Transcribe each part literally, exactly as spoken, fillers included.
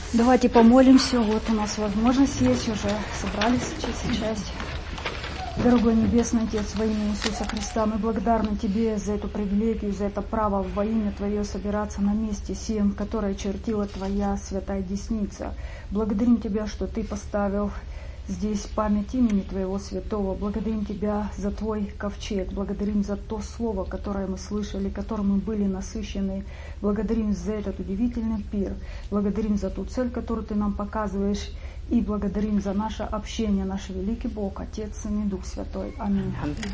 Давайте помолимся. Вот у нас возможность есть, уже собрались сейчас. Дорогой Небесный Отец, во имя Иисуса Христа, мы благодарны Тебе за эту привилегию, за это право во имя Твое собираться на месте сем, которое чертила Твоя святая десница. Благодарим Тебя, что Ты поставил здесь память имени Твоего святого. Благодарим Тебя за Твой ковчег. Благодарим за то слово, которое мы слышали, которым мы были насыщены. Благодарим за этот удивительный пир. Благодарим за ту цель, которую Ты нам показываешь. И благодарим за наше общение, наш великий Бог, Отец, Сын и Дух Святой. Аминь.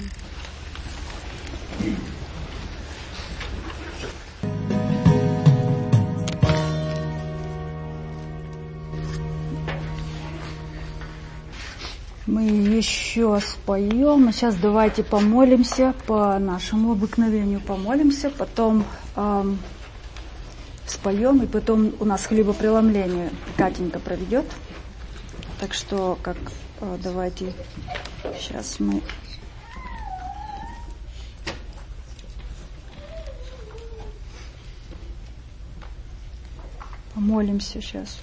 Мы еще споем. Сейчас давайте помолимся по нашему обыкновению. Помолимся, потом эм, споем, и потом у нас хлебопреломление Катенька проведет. Так что, как э, давайте сейчас мы помолимся сейчас.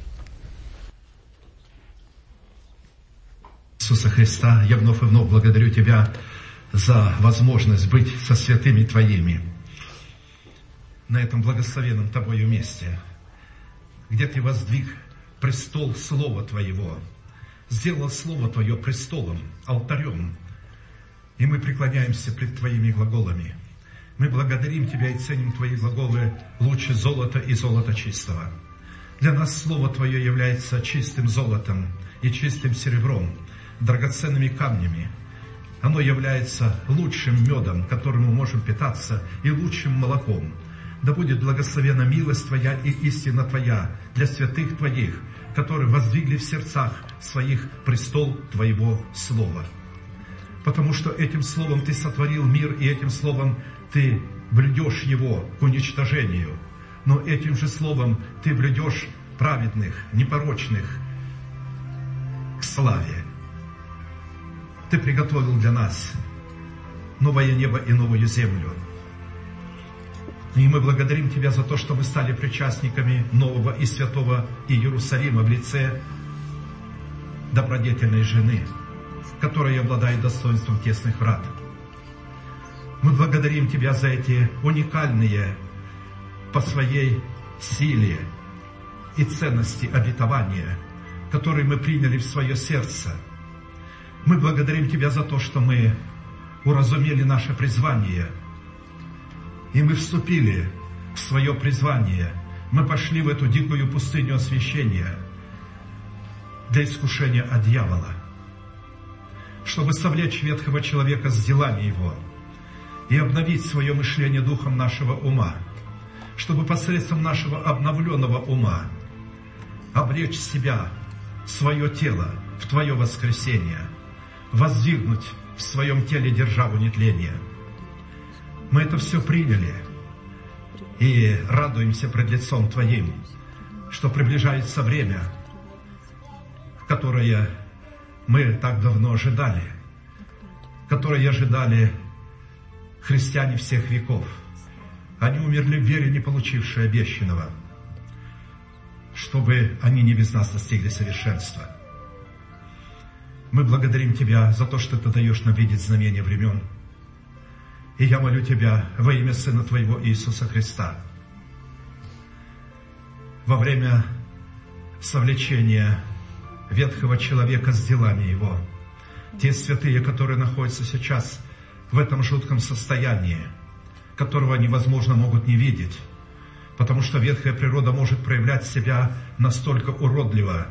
Иисуса Христа, я вновь и вновь благодарю Тебя за возможность быть со святыми Твоими на этом благословенном Тобою месте, где Ты воздвиг престол Слова Твоего, сделал Слово Твое престолом, алтарем, и мы преклоняемся пред Твоими глаголами. Мы благодарим Тебя и ценим Твои глаголы лучше золота и золота чистого. Для нас Слово Твое является чистым золотом и чистым серебром, драгоценными камнями. Оно является лучшим медом, которым мы можем питаться, и лучшим молоком. Да будет благословена милость Твоя и истина Твоя для святых Твоих, которые воздвигли в сердцах своих престол Твоего Слова. Потому что этим Словом Ты сотворил мир, и этим Словом Ты блюдешь его к уничтожению. Но этим же Словом Ты блюдешь праведных, непорочных к славе. Ты приготовил для нас новое небо и новую землю. И мы благодарим Тебя за то, что мы стали причастниками нового и святого Иерусалима в лице добродетельной жены, которая обладает достоинством тесных врат. Мы благодарим Тебя за эти уникальные по своей силе и ценности обетования, которые мы приняли в свое сердце. Мы благодарим Тебя за то, что мы уразумели наше призвание, и мы вступили в свое призвание. Мы пошли в эту дикую пустыню освящения для искушения от дьявола, чтобы совлечь ветхого человека с делами его и обновить свое мышление духом нашего ума, чтобы посредством нашего обновленного ума обречь себя, свое тело в Твое воскресение, воздвигнуть в своем теле державу нетления. Мы это все приняли и радуемся пред лицом Твоим, что приближается время, которое мы так давно ожидали, которое ожидали христиане всех веков. Они умерли в вере, не получившие обещанного, чтобы они не без нас достигли совершенства. Мы благодарим Тебя за то, что Ты даешь нам видеть знамения времен. И я молю Тебя во имя Сына Твоего Иисуса Христа, во время совлечения ветхого человека с делами его, те святые, которые находятся сейчас в этом жутком состоянии, которого они, возможно, могут не видеть, потому что ветхая природа может проявлять себя настолько уродливо.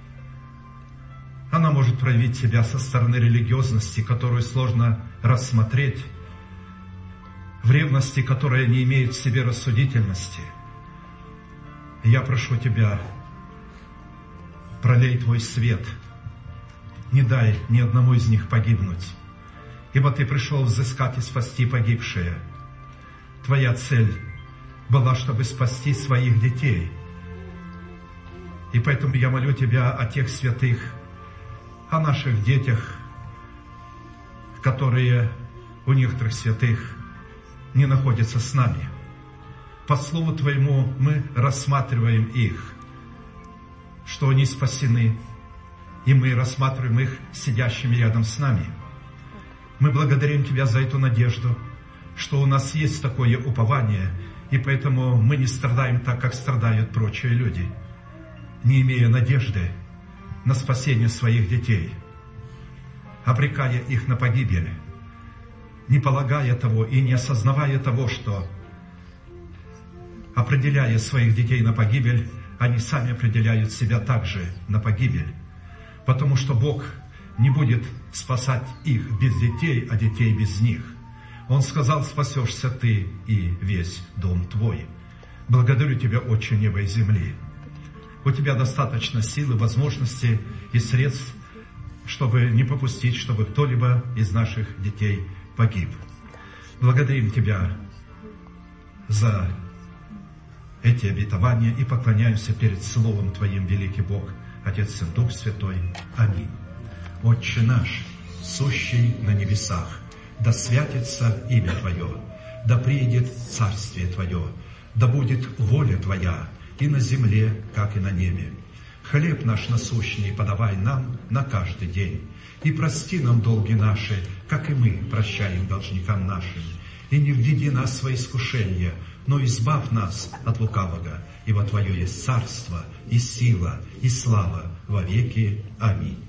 Она может проявить себя со стороны религиозности, которую сложно рассмотреть, в ревности, которая не имеет в себе рассудительности. Я прошу Тебя, пролей Твой свет, не дай ни одному из них погибнуть, ибо Ты пришел взыскать и спасти погибшие. Твоя цель была, чтобы спасти своих детей. И поэтому я молю Тебя о тех святых, о наших детях, которые у некоторых святых не находятся с нами. По слову Твоему мы рассматриваем их что они спасены, и мы рассматриваем их сидящими рядом с нами. Мы благодарим Тебя за эту надежду, что у нас есть такое упование, и поэтому мы не страдаем так, как страдают прочие люди, не имея надежды на спасение своих детей, обрекая их на погибель, не полагая того и не осознавая того, что, определяя своих детей на погибель, они сами определяют себя также на погибель, потому что Бог не будет спасать их без детей, а детей без них. Он сказал: спасешься ты и весь дом твой. Благодарю Тебя, Отче неба и земли. У Тебя достаточно силы, возможностей и средств, чтобы не попустить, чтобы кто-либо из наших детей погиб. Благодарим Тебя за эти обетования и поклоняемся перед Словом Твоим, великий Бог, Отец, Сын, Дух Святой. Аминь. Отче наш, сущий на небесах, да святится имя Твое, да приидет царствие Твое, да будет воля Твоя и на земле, как и на небе. Хлеб наш насущный подавай нам на каждый день, и прости нам долги наши, как и мы прощаем должникам нашим. И не введи нас во искушение, но избавь нас от лукавого, ибо Твое есть царство, и сила, и слава во веки. Аминь.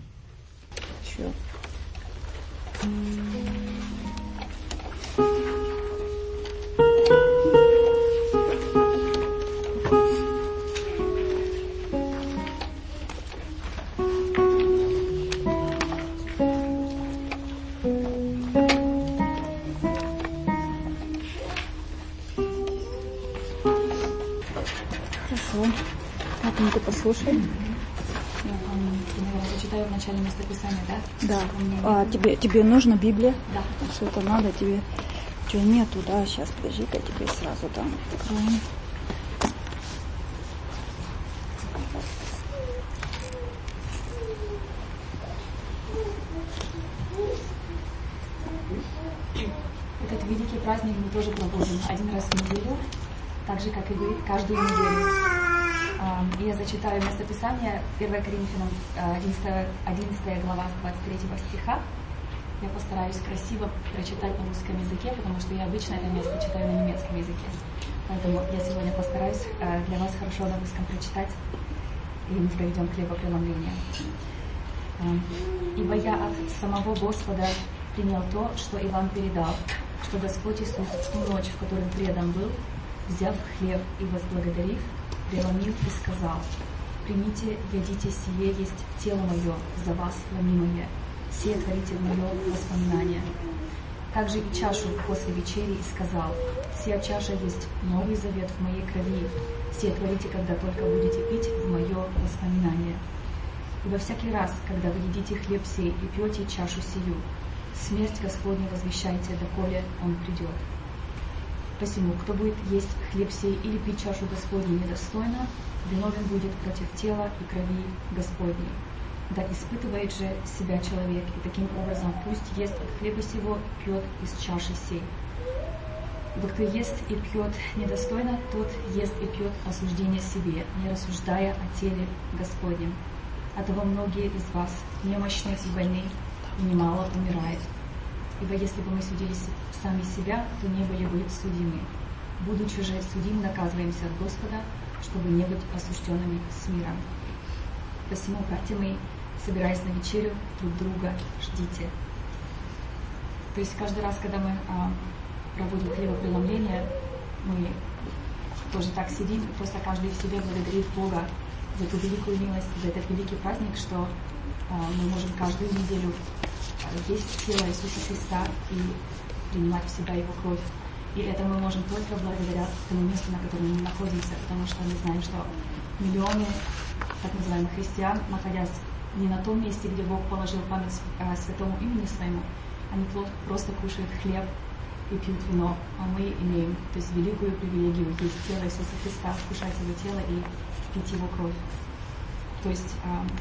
Хорошо. Так, ну ты послушай. Зачитаю в начале местописания, да? Да. А тебе, тебе нужна Библия? Да. Что-то надо тебе. Чего нету, да? Сейчас, подожди-ка, тебе сразу там откроем. Этот великий праздник мы тоже проводим один раз в неделю, так же, как и вы, каждую неделю. И я зачитаю местописание первое Коринфянам одиннадцатая глава двадцать третьего стиха. Я постараюсь красиво прочитать на русском языке, потому что я обычно это место читаю на немецком языке. Поэтому я сегодня постараюсь для вас хорошо на русском прочитать, и мы проведем хлебопреломление. «Ибо я от самого Господа принял то, что и вам передал, что Господь Иисус в ту ночь, в которой предан был, взяв хлеб и возблагодарив, преломил и сказал: примите, едите, сие есть тело мое, за вас ломимое, сие творите в мое воспоминание. Также и чашу после вечери и сказал: сия чаша есть новый завет в моей крови, сие творите, когда только будете пить, в мое воспоминание. Ибо всякий раз, когда вы едите хлеб сей и пьете чашу сию, смерть Господня возвещайте, доколе Он придет. Посему, кто будет есть хлеб сей или пить чашу Господню недостойно, виновен будет против тела и крови Господней. Да испытывает же себя человек, и таким образом пусть ест от хлеба сего, пьет из чаши сей. Ибо кто ест и пьет недостойно, тот ест и пьет осуждение себе, не рассуждая о теле Господнем. Оттого многие из вас немощны и больны, и немало умирает. Ибо если бы мы судили сами себя, то не были бы судимы. Будучи же судим, наказываемся от Господа, чтобы не быть осужденными с миром. Посему, братья мои, собираясь на вечерю, друг друга ждите». То есть каждый раз, когда мы а, проводим хлебопреломление, мы тоже так сидим, и просто каждый в себе благодарит Бога за эту великую милость, за этот великий праздник, что а, мы можем каждую неделю есть тело Иисуса Христа и принимать в себя Его кровь. И это мы можем только благодаря тому месту, на котором мы находимся, потому что мы знаем, что миллионы так называемых христиан, находясь не на том месте, где Бог положил память святому имени своему, они просто кушают хлеб и пьют вино, а мы имеем, то есть, великую привилегию есть тело Иисуса Христа, вкушать Его тело и пить Его кровь. То есть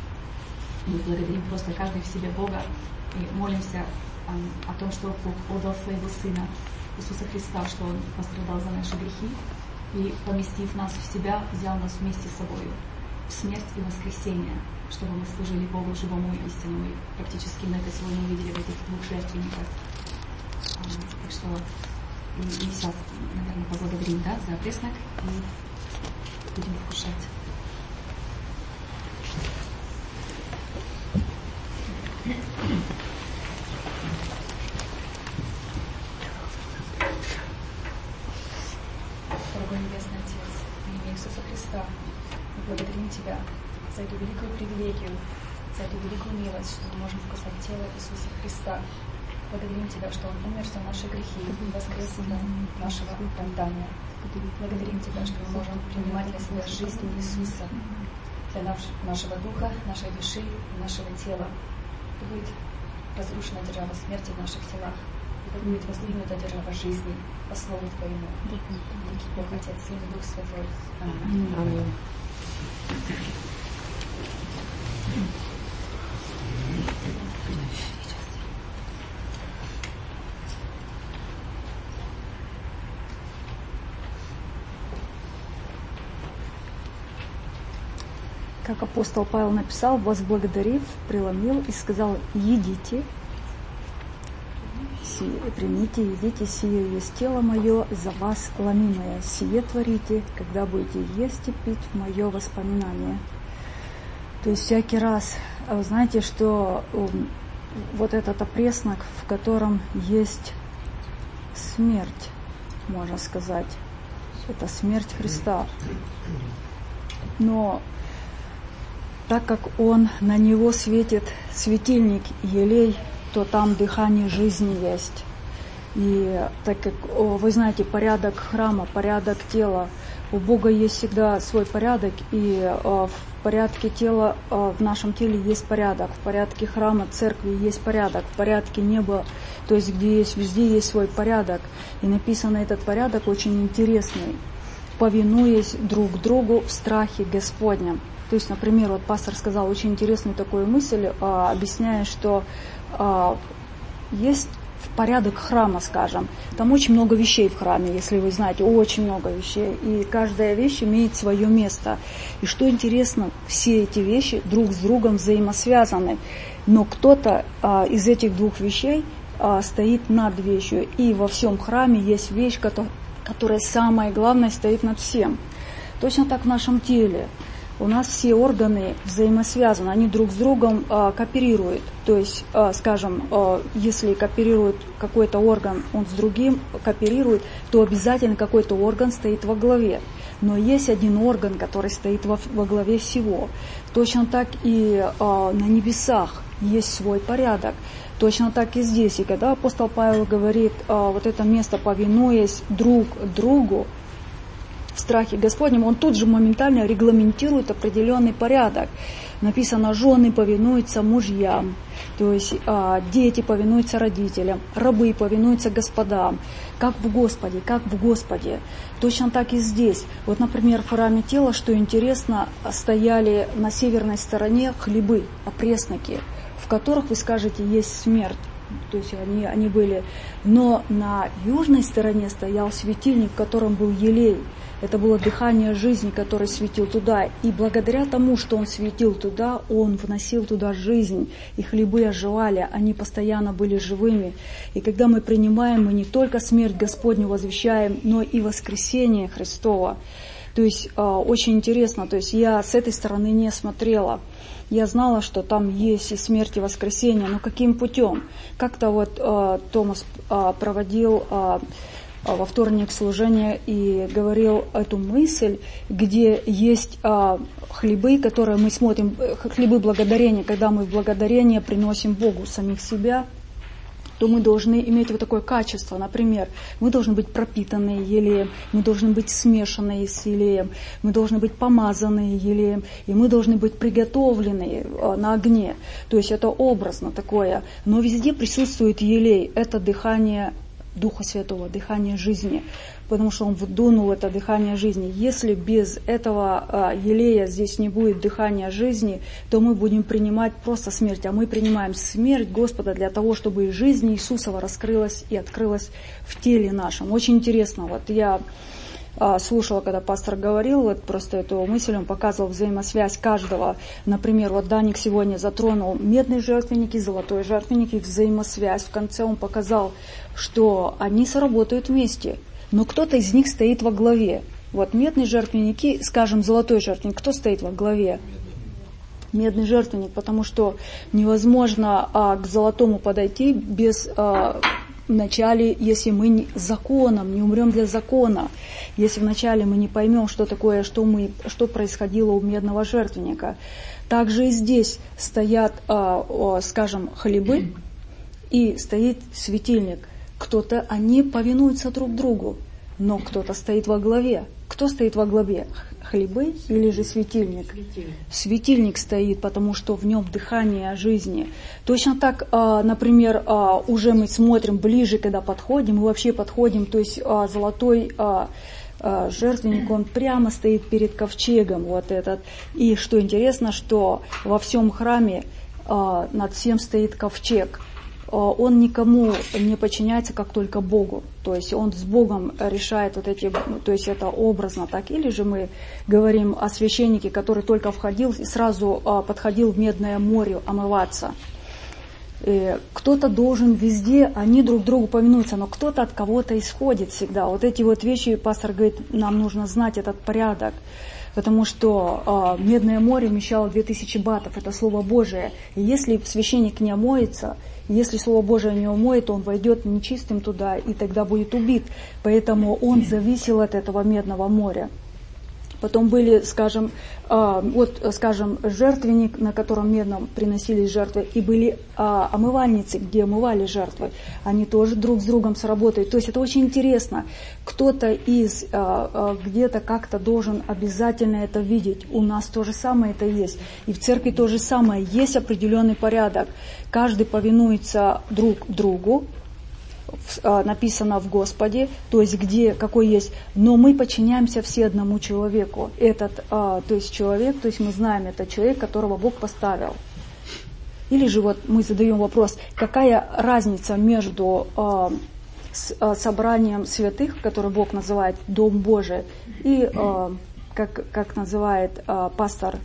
мы благодарим просто каждый в себе Бога и молимся о том, что Бог отдал Своего Сына Иисуса Христа, что Он пострадал за наши грехи и, поместив нас в себя, взял нас вместе с собой. смерть и воскресение, чтобы мы служили Богу живому и истинному. И практически мы это сегодня увидели в этих двух жертвенниках. Так что и, и сейчас, наверное, поблагодарим, да, за преснок и будем вкушать. Дорогой Небесный Отец, в имя Иисуса Христа, мы благодарим Тебя за эту великую привилегию, за эту великую милость, что мы можем вкусать тело Иисуса Христа. Благодарим Тебя, что Он умер за наши грехи и воскрес для нашего оправдания. Благодарим Тебя, что мы можем принимать для себя жизнь Иисуса, для нашего духа, нашей души и нашего тела. И будет разрушена держава смерти в наших телах, и да будет воздвигнута держава жизни по Слову Твоему. Великий Бог, Отец, Сын и Дух Святой. Аминь. Аминь. Как апостол Павел написал, возблагодарив, преломил и сказал: едите, сие, примите, едите, сие есть тело мое, за вас ломимое, сие творите, когда будете есть и пить в мое воспоминание. То есть всякий раз, вы знаете, что вот этот опреснок, в котором есть смерть, можно сказать, это смерть Христа. Но так как он, на него светит светильник елей, то там дыхание жизни есть. И так как, вы знаете, порядок храма, порядок тела, у Бога есть всегда свой порядок, и в порядке тела, в нашем теле есть порядок, в порядке храма, церкви есть порядок, в порядке неба, то есть где есть, везде есть свой порядок. И написано этот порядок очень интересный: повинуясь друг другу в страхе Господнем. То есть, например, вот пастор сказал очень интересную такую мысль, а, объясняя, что а, есть порядок храма, скажем. Там очень много вещей в храме, если вы знаете, очень много вещей. И каждая вещь имеет свое место. И что интересно, все эти вещи друг с другом взаимосвязаны. Но кто-то а, из этих двух вещей а, стоит над вещью. И во всем храме есть вещь, которая, которая самое главное стоит над всем. Точно так в нашем теле. У нас все органы взаимосвязаны, они друг с другом а, кооперируют. То есть, а, скажем, а, если кооперирует какой-то орган, он с другим кооперирует, то обязательно какой-то орган стоит во главе. Но есть один орган, который стоит во, во главе всего. Точно так и а, на небесах есть свой порядок. Точно так и здесь. И когда апостол Павел говорит, а, вот это место, повинуясь друг другу, в страхе Господнем, он тут же моментально регламентирует определенный порядок. Написано: жены повинуются мужьям, то есть а, дети повинуются родителям, рабы повинуются господам, как в Господе, как в Господе. Точно так и здесь. Вот, например, в храме тела, что интересно, стояли на северной стороне хлебы, опресноки, в которых, вы скажете, есть смерть. То есть они, они были. Но на южной стороне стоял светильник, в котором был елей. Это было дыхание жизни, которое светил туда. И благодаря тому, что он светил туда, он вносил туда жизнь. И хлебы оживали, они постоянно были живыми. И когда мы принимаем, мы не только смерть Господню возвещаем, но и воскресение Христова. То есть очень интересно. То есть я с этой стороны не смотрела. Я знала, что там есть и смерть, и воскресение, но каким путем? Как-то вот э, Томас э, проводил э, во вторник служение и говорил эту мысль, где есть э, хлебы, которые мы смотрим, хлебы благодарения, когда мы в благодарение приносим Богу самих себя, то мы должны иметь вот такое качество. Например, мы должны быть пропитанные елеем, мы должны быть смешанные с елеем, мы должны быть помазанные елеем, и мы должны быть приготовленные на огне. То есть это образно такое. Но везде присутствует елей. Это дыхание Духа Святого, дыхание жизни. Потому что Он вдунул это дыхание жизни. Если без этого а, елея здесь не будет дыхания жизни, то мы будем принимать просто смерть. А мы принимаем смерть Господа для того, чтобы жизнь Иисусова раскрылась и открылась в теле нашем. Очень интересно. Вот я слушала, когда пастор говорил, вот просто эту мысль, он показывал взаимосвязь каждого. Например, вот Даник сегодня затронул медный жертвенник и золотой жертвенник, их взаимосвязь. В конце он показал, что они сработают вместе, но кто-то из них стоит во главе. Вот медный жертвенник и, скажем, золотой жертвенник, кто стоит во главе? Медный жертвенник, потому что невозможно а, к золотому подойти без... А, вначале, если мы не, законом, не умрем для закона, если вначале мы не поймем, что такое, что, мы, что происходило у медного жертвенника. Также и здесь стоят, а, скажем, хлебы и стоит светильник. Кто-то, они повинуются друг другу, но кто-то стоит во главе. Кто стоит во главе? Хлебы или же светильник? Светильник. Светильник стоит, потому что в нем дыхание жизни. Точно так, например, уже мы смотрим ближе, когда подходим, мы вообще подходим, то есть золотой жертвенник, он прямо стоит перед ковчегом, вот этот. И что интересно, что во всем храме над всем стоит ковчег. Он никому не подчиняется, как только Богу. То есть он с Богом решает вот эти, то есть это образно так. Или же мы говорим о священнике, который только входил и сразу подходил в Медное море омываться. И кто-то должен везде, они друг другу повинуются, но кто-то от кого-то исходит всегда. Вот эти вот вещи, пастор говорит, нам нужно знать этот порядок. Потому что э, Медное море вмещало две тысячи батов, это Слово Божие. И если священник не омоется, если Слово Божие не умоет, он войдет нечистым туда и тогда будет убит. Поэтому он зависел от этого Медного моря. Потом были, скажем, э, вот, скажем, жертвенник, на котором медном приносились жертвы, и были э, омывальницы, где омывали жертвы. Они тоже друг с другом сработают. То есть это очень интересно. Кто-то из э, э, где-то как-то должен обязательно это видеть. У нас то же самое это есть. И в церкви то же самое. Есть определенный порядок. Каждый повинуется друг другу. Написано в Господе, то есть где, какой есть, но мы подчиняемся все одному человеку. Этот, а, то есть человек, то есть мы знаем, это человек, которого Бог поставил. Или же вот мы задаем вопрос, какая разница между а, с, а, собранием святых, который Бог называет Дом Божий, и, а, как, как называет а, пастор,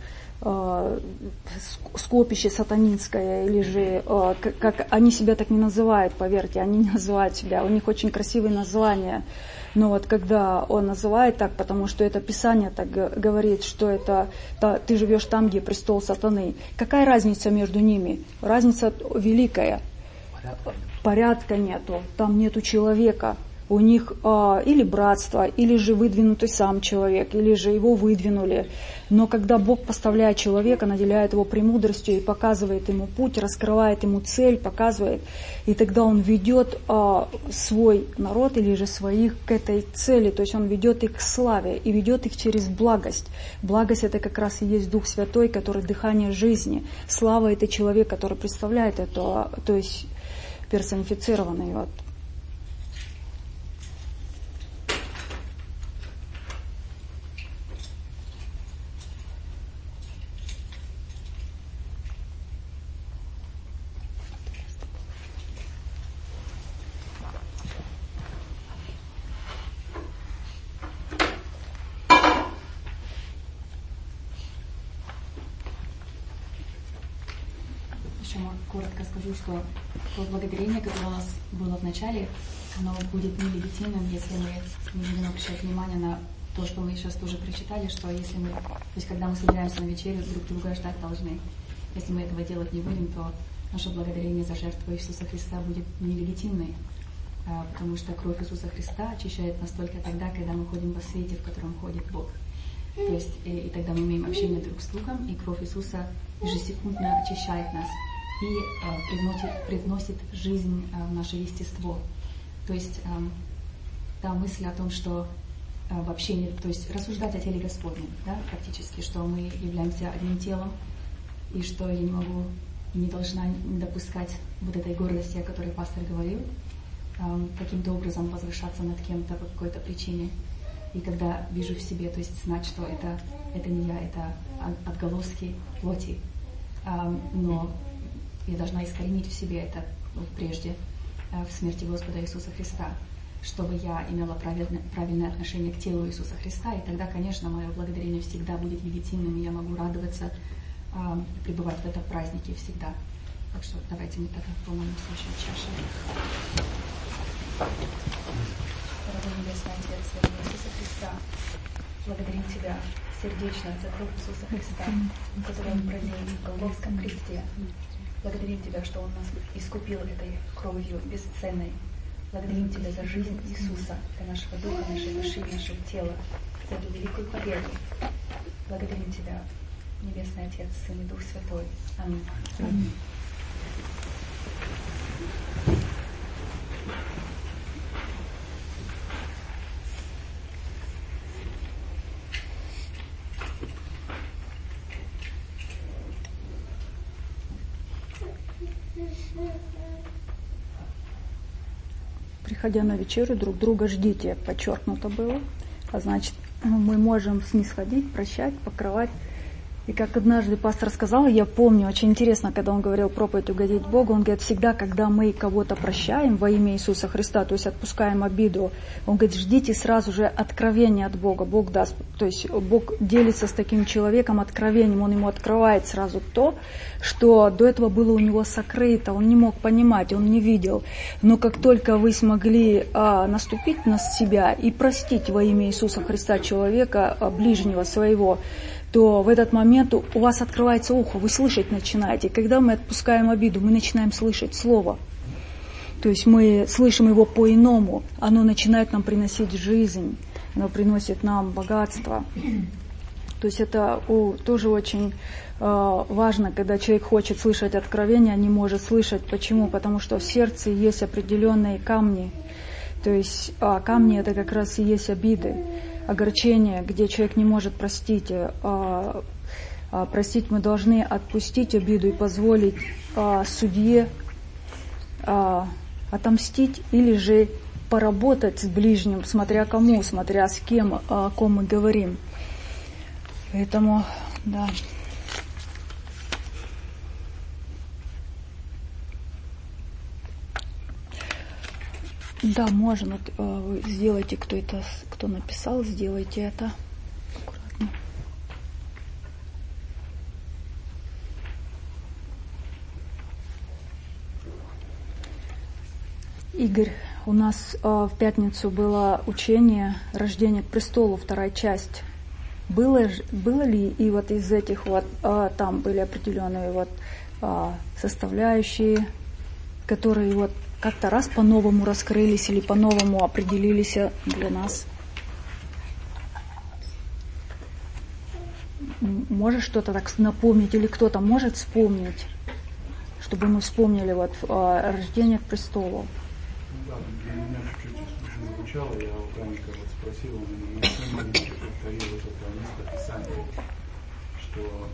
скопище сатанинское, или же, как, как они себя так не называют, поверьте, они не называют себя, у них очень красивые названия, но вот когда он называет так, потому что это Писание так говорит, что это ты живешь там, где престол сатаны. Какая разница между ними? Разница великая. Порядка нету, там нету человека. У них а, или братство, или же выдвинутый сам человек, или же его выдвинули. Но когда Бог поставляет человека, наделяет его премудростью и показывает ему путь, раскрывает ему цель, показывает, и тогда он ведет а, свой народ или же своих к этой цели, то есть он ведет их к славе и ведет их через благость. Благость — это как раз и есть Дух Святой, который дыхание жизни. Слава — это человек, который представляет это, то есть персонифицированный. Вот. Коротко скажу, что то благодарение, которое у нас было в начале, оно будет нелегитимным, если мы не будем обращать внимание на то, что мы сейчас тоже прочитали, что если мы, то есть когда мы собираемся на вечерю, друг друга ждать должны. Если мы этого делать не будем, то наше благодарение за жертву Иисуса Христа будет нелегитимной, потому что кровь Иисуса Христа очищает нас только тогда, когда мы ходим во свете, в котором ходит Бог. То есть и, и тогда мы имеем общение друг с другом, и кровь Иисуса ежесекундно очищает нас и э, привносит, привносит жизнь э, в наше естество. То есть э, та мысль о том, что э, вообще нет, то есть рассуждать о теле Господнем, да, практически, что мы являемся одним телом, и что я не могу, не должна допускать вот этой гордости, о которой пастор говорил, э, каким-то образом возвышаться над кем-то по какой-то причине. И когда вижу в себе, то есть знать, что это, это не я, это отголоски плоти, э, но я должна искоренить в себе это вот, прежде, в смерти Господа Иисуса Христа. чтобы я имела правильное, правильное отношение к телу Иисуса Христа, и тогда, конечно, мое благодарение всегда будет легитимным, и я могу радоваться э, и пребывать в этом празднике всегда. Так что давайте мы тогда помолимся еще чаще. Дорогой Небесный Отец, во имя Иисуса Христа, благодарим Тебя сердечно за кровь Иисуса Христа, которую Он пролил в Голгофском кресте. Благодарим Тебя, что Он нас искупил этой кровью бесценной. Благодарим Тебя за жизнь Иисуса, для нашего духа, нашей души, нашего тела, за эту великую победу. Благодарим Тебя, Небесный Отец, Сын и Дух Святой. Аминь. Аминь. Приходя на вечерю, друг друга ждите, подчеркнуто было. А значит, мы можем снисходить, прощать, покрывать. И как однажды пастор сказал, я помню, очень интересно, когда он говорил проповедь «Угодить Богу», он говорит, всегда, когда мы кого-то прощаем во имя Иисуса Христа, то есть отпускаем обиду, он говорит, ждите сразу же откровения от Бога, Бог даст, то есть Бог делится с таким человеком откровением, он ему открывает сразу то, что до этого было у него сокрыто, он не мог понимать, он не видел. Но как только вы смогли а, наступить на себя и простить во имя Иисуса Христа человека, а, ближнего своего, то в этот момент у вас открывается ухо, вы слышать начинаете. Когда мы отпускаем обиду, мы начинаем слышать Слово. То есть мы слышим его по-иному. Оно начинает нам приносить жизнь, оно приносит нам богатство. То есть это о, тоже очень э, важно, когда человек хочет слышать откровение, а не может слышать. Почему? Потому что в сердце есть определенные камни. То есть а камни это как раз и есть обиды. Огорчение, где человек не может простить. А, а, простить мы должны отпустить обиду и позволить а, судье а, отомстить или же поработать с ближним, смотря кому, смотря с кем, о ком мы говорим. Поэтому, да. Да, можно. Вот, э, сделайте, кто это, кто написал, сделайте это. Аккуратно. Игорь, у нас э, в пятницу было учение «Рождение к престолу», вторая часть. Было, было ли и вот из этих вот, э, там были определенные вот э, составляющие, которые вот как-то раз по-новому раскрылись или по-новому определились для нас? Можешь что-то так напомнить или кто-то может вспомнить, чтобы мы вспомнили вот рождение к престолу? Да, для меня чуть-чуть не звучало, я у Ганика вот спросил, он на моем моменте повторил вот это местописание, что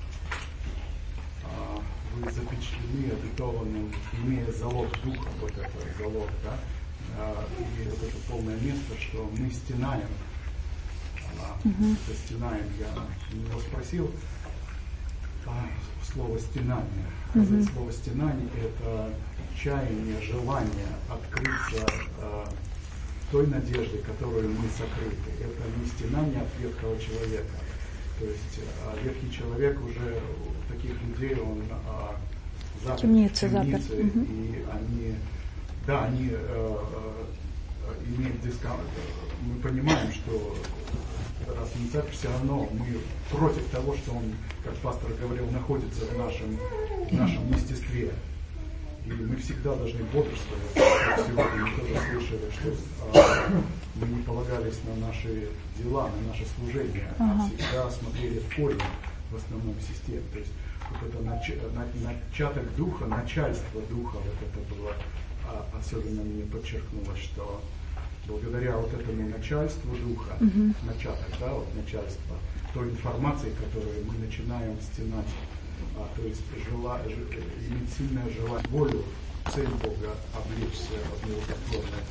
а, вы запечатлены, обетованным, имея залог духа, вот это залог, да, а, и вот это полное место, что мы стенаем, а, uh-huh. стенаем, я его спросил, а, слово стенание, uh-huh. слово стенание это чаяние, желание открыться а, той надежде, которую мы сокрыты. Это не стенание от ветхого человека. То есть а, ветхий человек уже у таких людей, он а, заперт, темница, заперт. И угу. они, да, они а, а, имеют дискомфорт. Мы понимаем, что раз не заперт, все равно мы против того, что он, как пастор говорил, находится в нашем, в нашем естестве. И мы всегда должны бодрствовать. Сегодня мы тоже слышали, что а, мы не полагались на наши дела, на наше служение, ага. а всегда смотрели в корень в основном системе. То есть вот это нач, на, начаток духа, начальство духа, вот это было а, особенно мне подчеркнулось, что благодаря вот этому начальству духа, угу. начаток, да, вот начальство, той информации, которую мы начинаем стенать. А, то есть жела, ж, иметь сильное желание, волю, цель Бога облечься в благотворное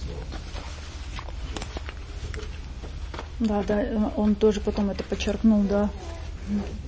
слово. Да, да, он тоже потом это подчеркнул, да.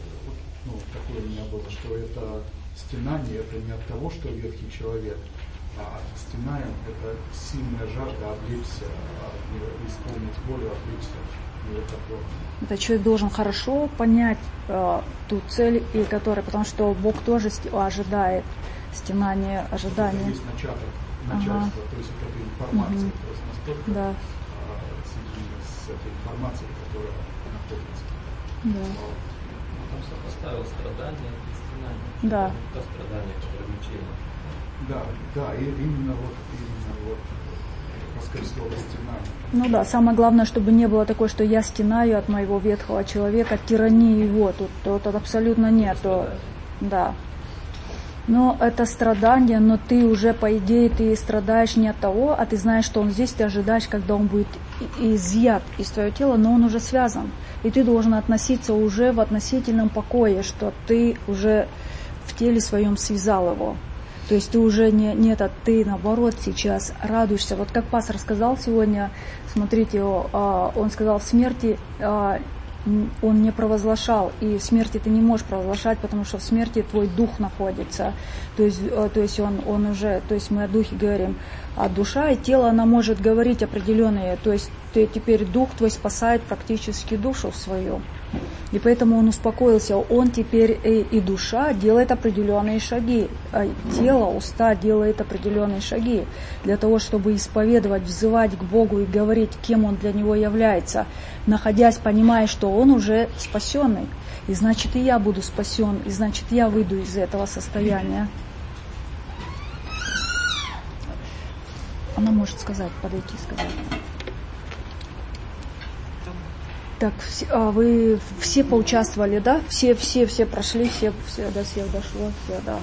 Ну, такое у меня было, что это стенание, это не от того, что ветхий человек, А стенаем — это сильная жажда облечься, исполнить волю, облечься в это форму. Это человек должен хорошо понять э, ту цель, и которая, потому что Бог тоже ожидает стенания, ожидания. Есть начаток, начальство, ага. То есть вот эта информация, угу. То есть настолько да. э, соединена с этой информацией, которая находится. Да. Он там сопоставил страдания и стенания. Да. То страдания, что ограничение. Да, да, и именно вот, именно вот слово стенание. Ну да, самое главное, чтобы не было такое, что я стенаю от моего ветхого человека, тирании его, тут, тут, тут абсолютно нет. Да. Но это страдание, но ты уже, по идее, ты страдаешь не от того, а ты знаешь, что он здесь, ты ожидаешь, когда он будет изъят из твоего тела, но он уже связан. И ты должен относиться уже в относительном покое, что ты уже в теле своем связал его. То есть ты уже не, не это, ты наоборот сейчас радуешься. Вот как пастор сказал сегодня, смотрите, он сказал, в смерти он не провозглашал, и в смерти ты не можешь провозглашать, потому что в смерти твой дух находится. То есть, то есть он, он уже, то есть мы о духе говорим, а душа и тело, она может говорить определенные, то есть ты, теперь дух твой спасает практически душу свою. И поэтому он успокоился, он теперь и, и душа делает определенные шаги, а тело, уста делает определенные шаги для того, чтобы исповедовать, взывать к Богу и говорить, кем он для него является, находясь, понимая, что он уже спасенный, и значит и я буду спасен, и значит я выйду из этого состояния. Она может сказать, подойти, сказать. Так, а вы все поучаствовали, да? Все, все, все прошли, все, все, до всех дошло, все, да.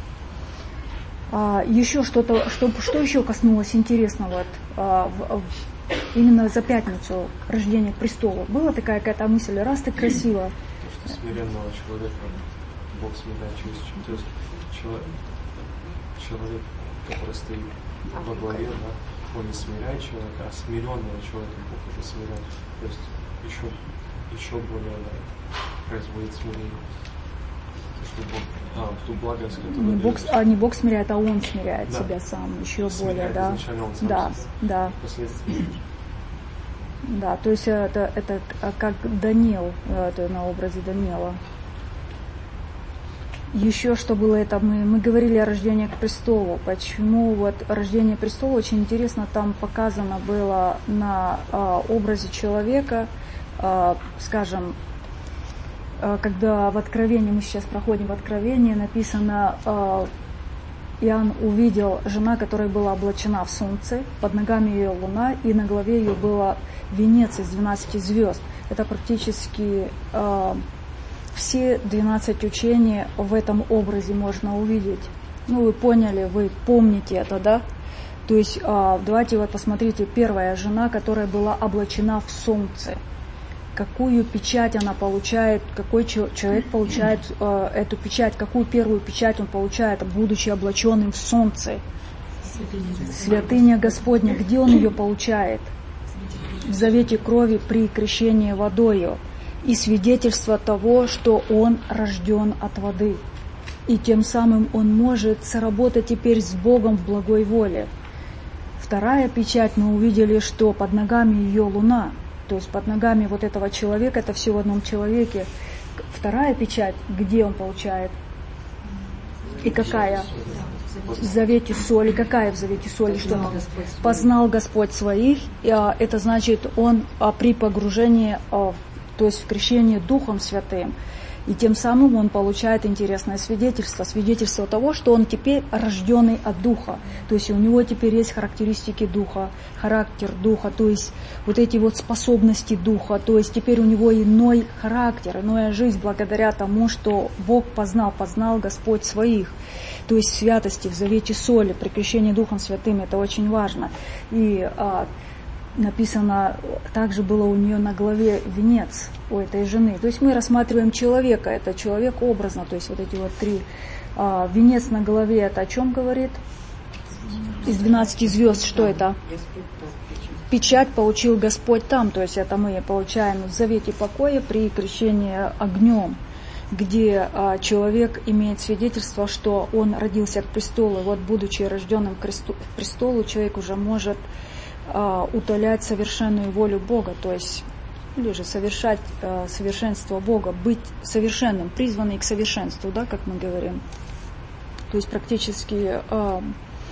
А, еще что-то, что, что еще коснулось интересного а, в, в, именно за пятницу рождения престола? Была такая какая-то мысль, раз ты красиво. То, что смиренного человека Бог смиряет через то есть человек, человек, который стоит во главе, да, он не смиряет человека, а смиренного человека Бог уже смиряет. То есть еще, еще более да, производит смирение. Что Бог, а, ту благость, которую не Бог, а не Бог смиряет, а Он смиряет да. себя сам, еще смиряет, более, да. Он сам да, да. Впоследствии. Да, то есть это, это как Даниил, это на образе Даниила. Еще что было это, мы, мы говорили о рождении к престолу. Почему вот рождение к престолу очень интересно, там показано было на а, образе человека, а, скажем, а, когда в Откровении, мы сейчас проходим в Откровении, написано, а, Иоанн увидел жена, которая была облачена в солнце, под ногами ее луна, и на голове ее был венец из двенадцати звезд. Это практически... А, все двенадцать учений в этом образе можно увидеть. Ну, вы поняли, вы помните это, да? То есть, давайте вот посмотрите, первая жена, которая была облачена в солнце. Какую печать она получает, какой человек получает эту печать, какую первую печать он получает, будучи облаченным в солнце? Святыня Господня. Где он ее получает? В завете крови при крещении водою. И свидетельство того, что он рожден от воды. И тем самым он может сработать теперь с Богом в благой воле. Вторая печать, мы увидели, что под ногами ее луна, то есть под ногами вот этого человека, это все в одном человеке. Вторая печать, где он получает? И какая? В завете соли. Какая в завете соли? Что познал Господь своих. Это значит, он при погружении в то есть в крещении Духом Святым. И тем самым он получает интересное свидетельство, свидетельство того, что он теперь рожденный от Духа. То есть у него теперь есть характеристики Духа, характер Духа, то есть вот эти вот способности Духа. То есть теперь у него иной характер, иная жизнь благодаря тому, что Бог познал, познал Господь своих. То есть святости в завете соли, при крещении Духом Святым, это очень важно. И а, написано, также было у нее на голове венец у этой жены. То есть мы рассматриваем человека, это человек образно, то есть вот эти вот три. А, венец на голове, это о чем говорит? Из двенадцати звезд, что это? Печать получил Господь там, то есть это мы получаем в завете покоя при крещении огнем. где а, человек имеет свидетельство, что он родился к престолу. Вот, будучи рожденным к престолу, человек уже может а, утолять совершенную волю Бога, то есть или же совершать а, совершенство Бога, быть совершенным, призванный к совершенству, да, как мы говорим. То есть практически а,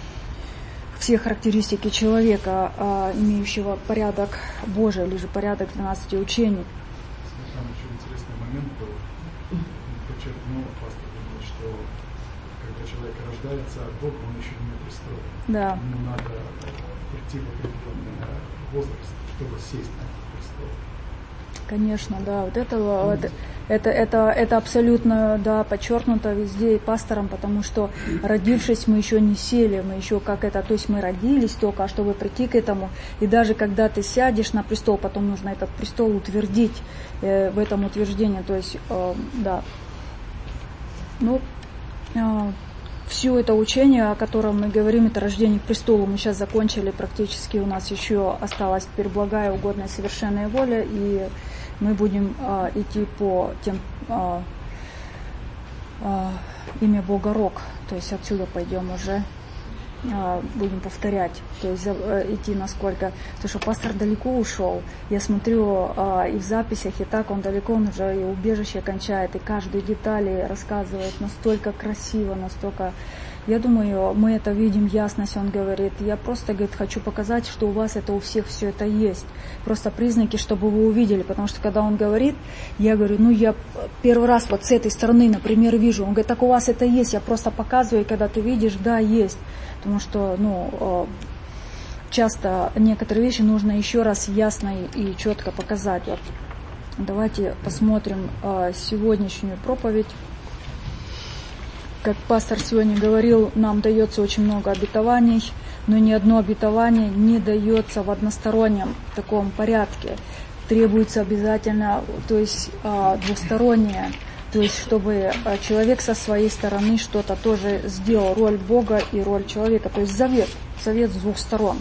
все характеристики человека, а, имеющего порядок Божий, или же порядок двенадцати учений. Там еще интересный момент был, подчеркнул пастор, что когда человек рождается от Бога, он еще не престол. Да. Ему надо прийти в определенный возраст, чтобы сесть на этот престол. Конечно, да, вот этого, это, это, это, это абсолютно, да, подчеркнуто везде и пастором, потому что, родившись, мы еще не сели, мы еще как это, то есть мы родились только, а чтобы прийти к этому, и даже когда ты сядешь на престол, потом нужно этот престол утвердить, э, в этом утверждении, то есть, э, да, ну, э, все это учение, о котором мы говорим, это рождение к престолу, мы сейчас закончили практически, у нас еще осталась теперь благая, угодная, совершенная воля, и мы будем а, идти по тем а, а, имя Бога Рок, то есть отсюда пойдем уже, а, будем повторять, то есть а, идти насколько, потому что пастор далеко ушел, я смотрю а, и в записях, и так он далеко, он уже и убежище кончает, и каждую деталь рассказывает настолько красиво, настолько... Я думаю, мы это видим ясность, он говорит. Я просто, говорит, хочу показать, что у вас это у всех все это есть. Просто признаки, чтобы вы увидели. Потому что когда он говорит, я говорю, ну я первый раз вот с этой стороны, например, вижу. Он говорит, так у вас это есть. Я просто показываю, и когда ты видишь, да, есть. Потому что, ну, часто некоторые вещи нужно еще раз ясно и четко показать. Вот. Давайте посмотрим сегодняшнюю проповедь. Как пастор сегодня говорил, нам дается очень много обетований, но ни одно обетование не дается в одностороннем таком порядке. Требуется обязательно, то есть двустороннее, то есть чтобы человек со своей стороны что-то тоже сделал, роль Бога и роль человека, то есть завет, завет с двух сторон.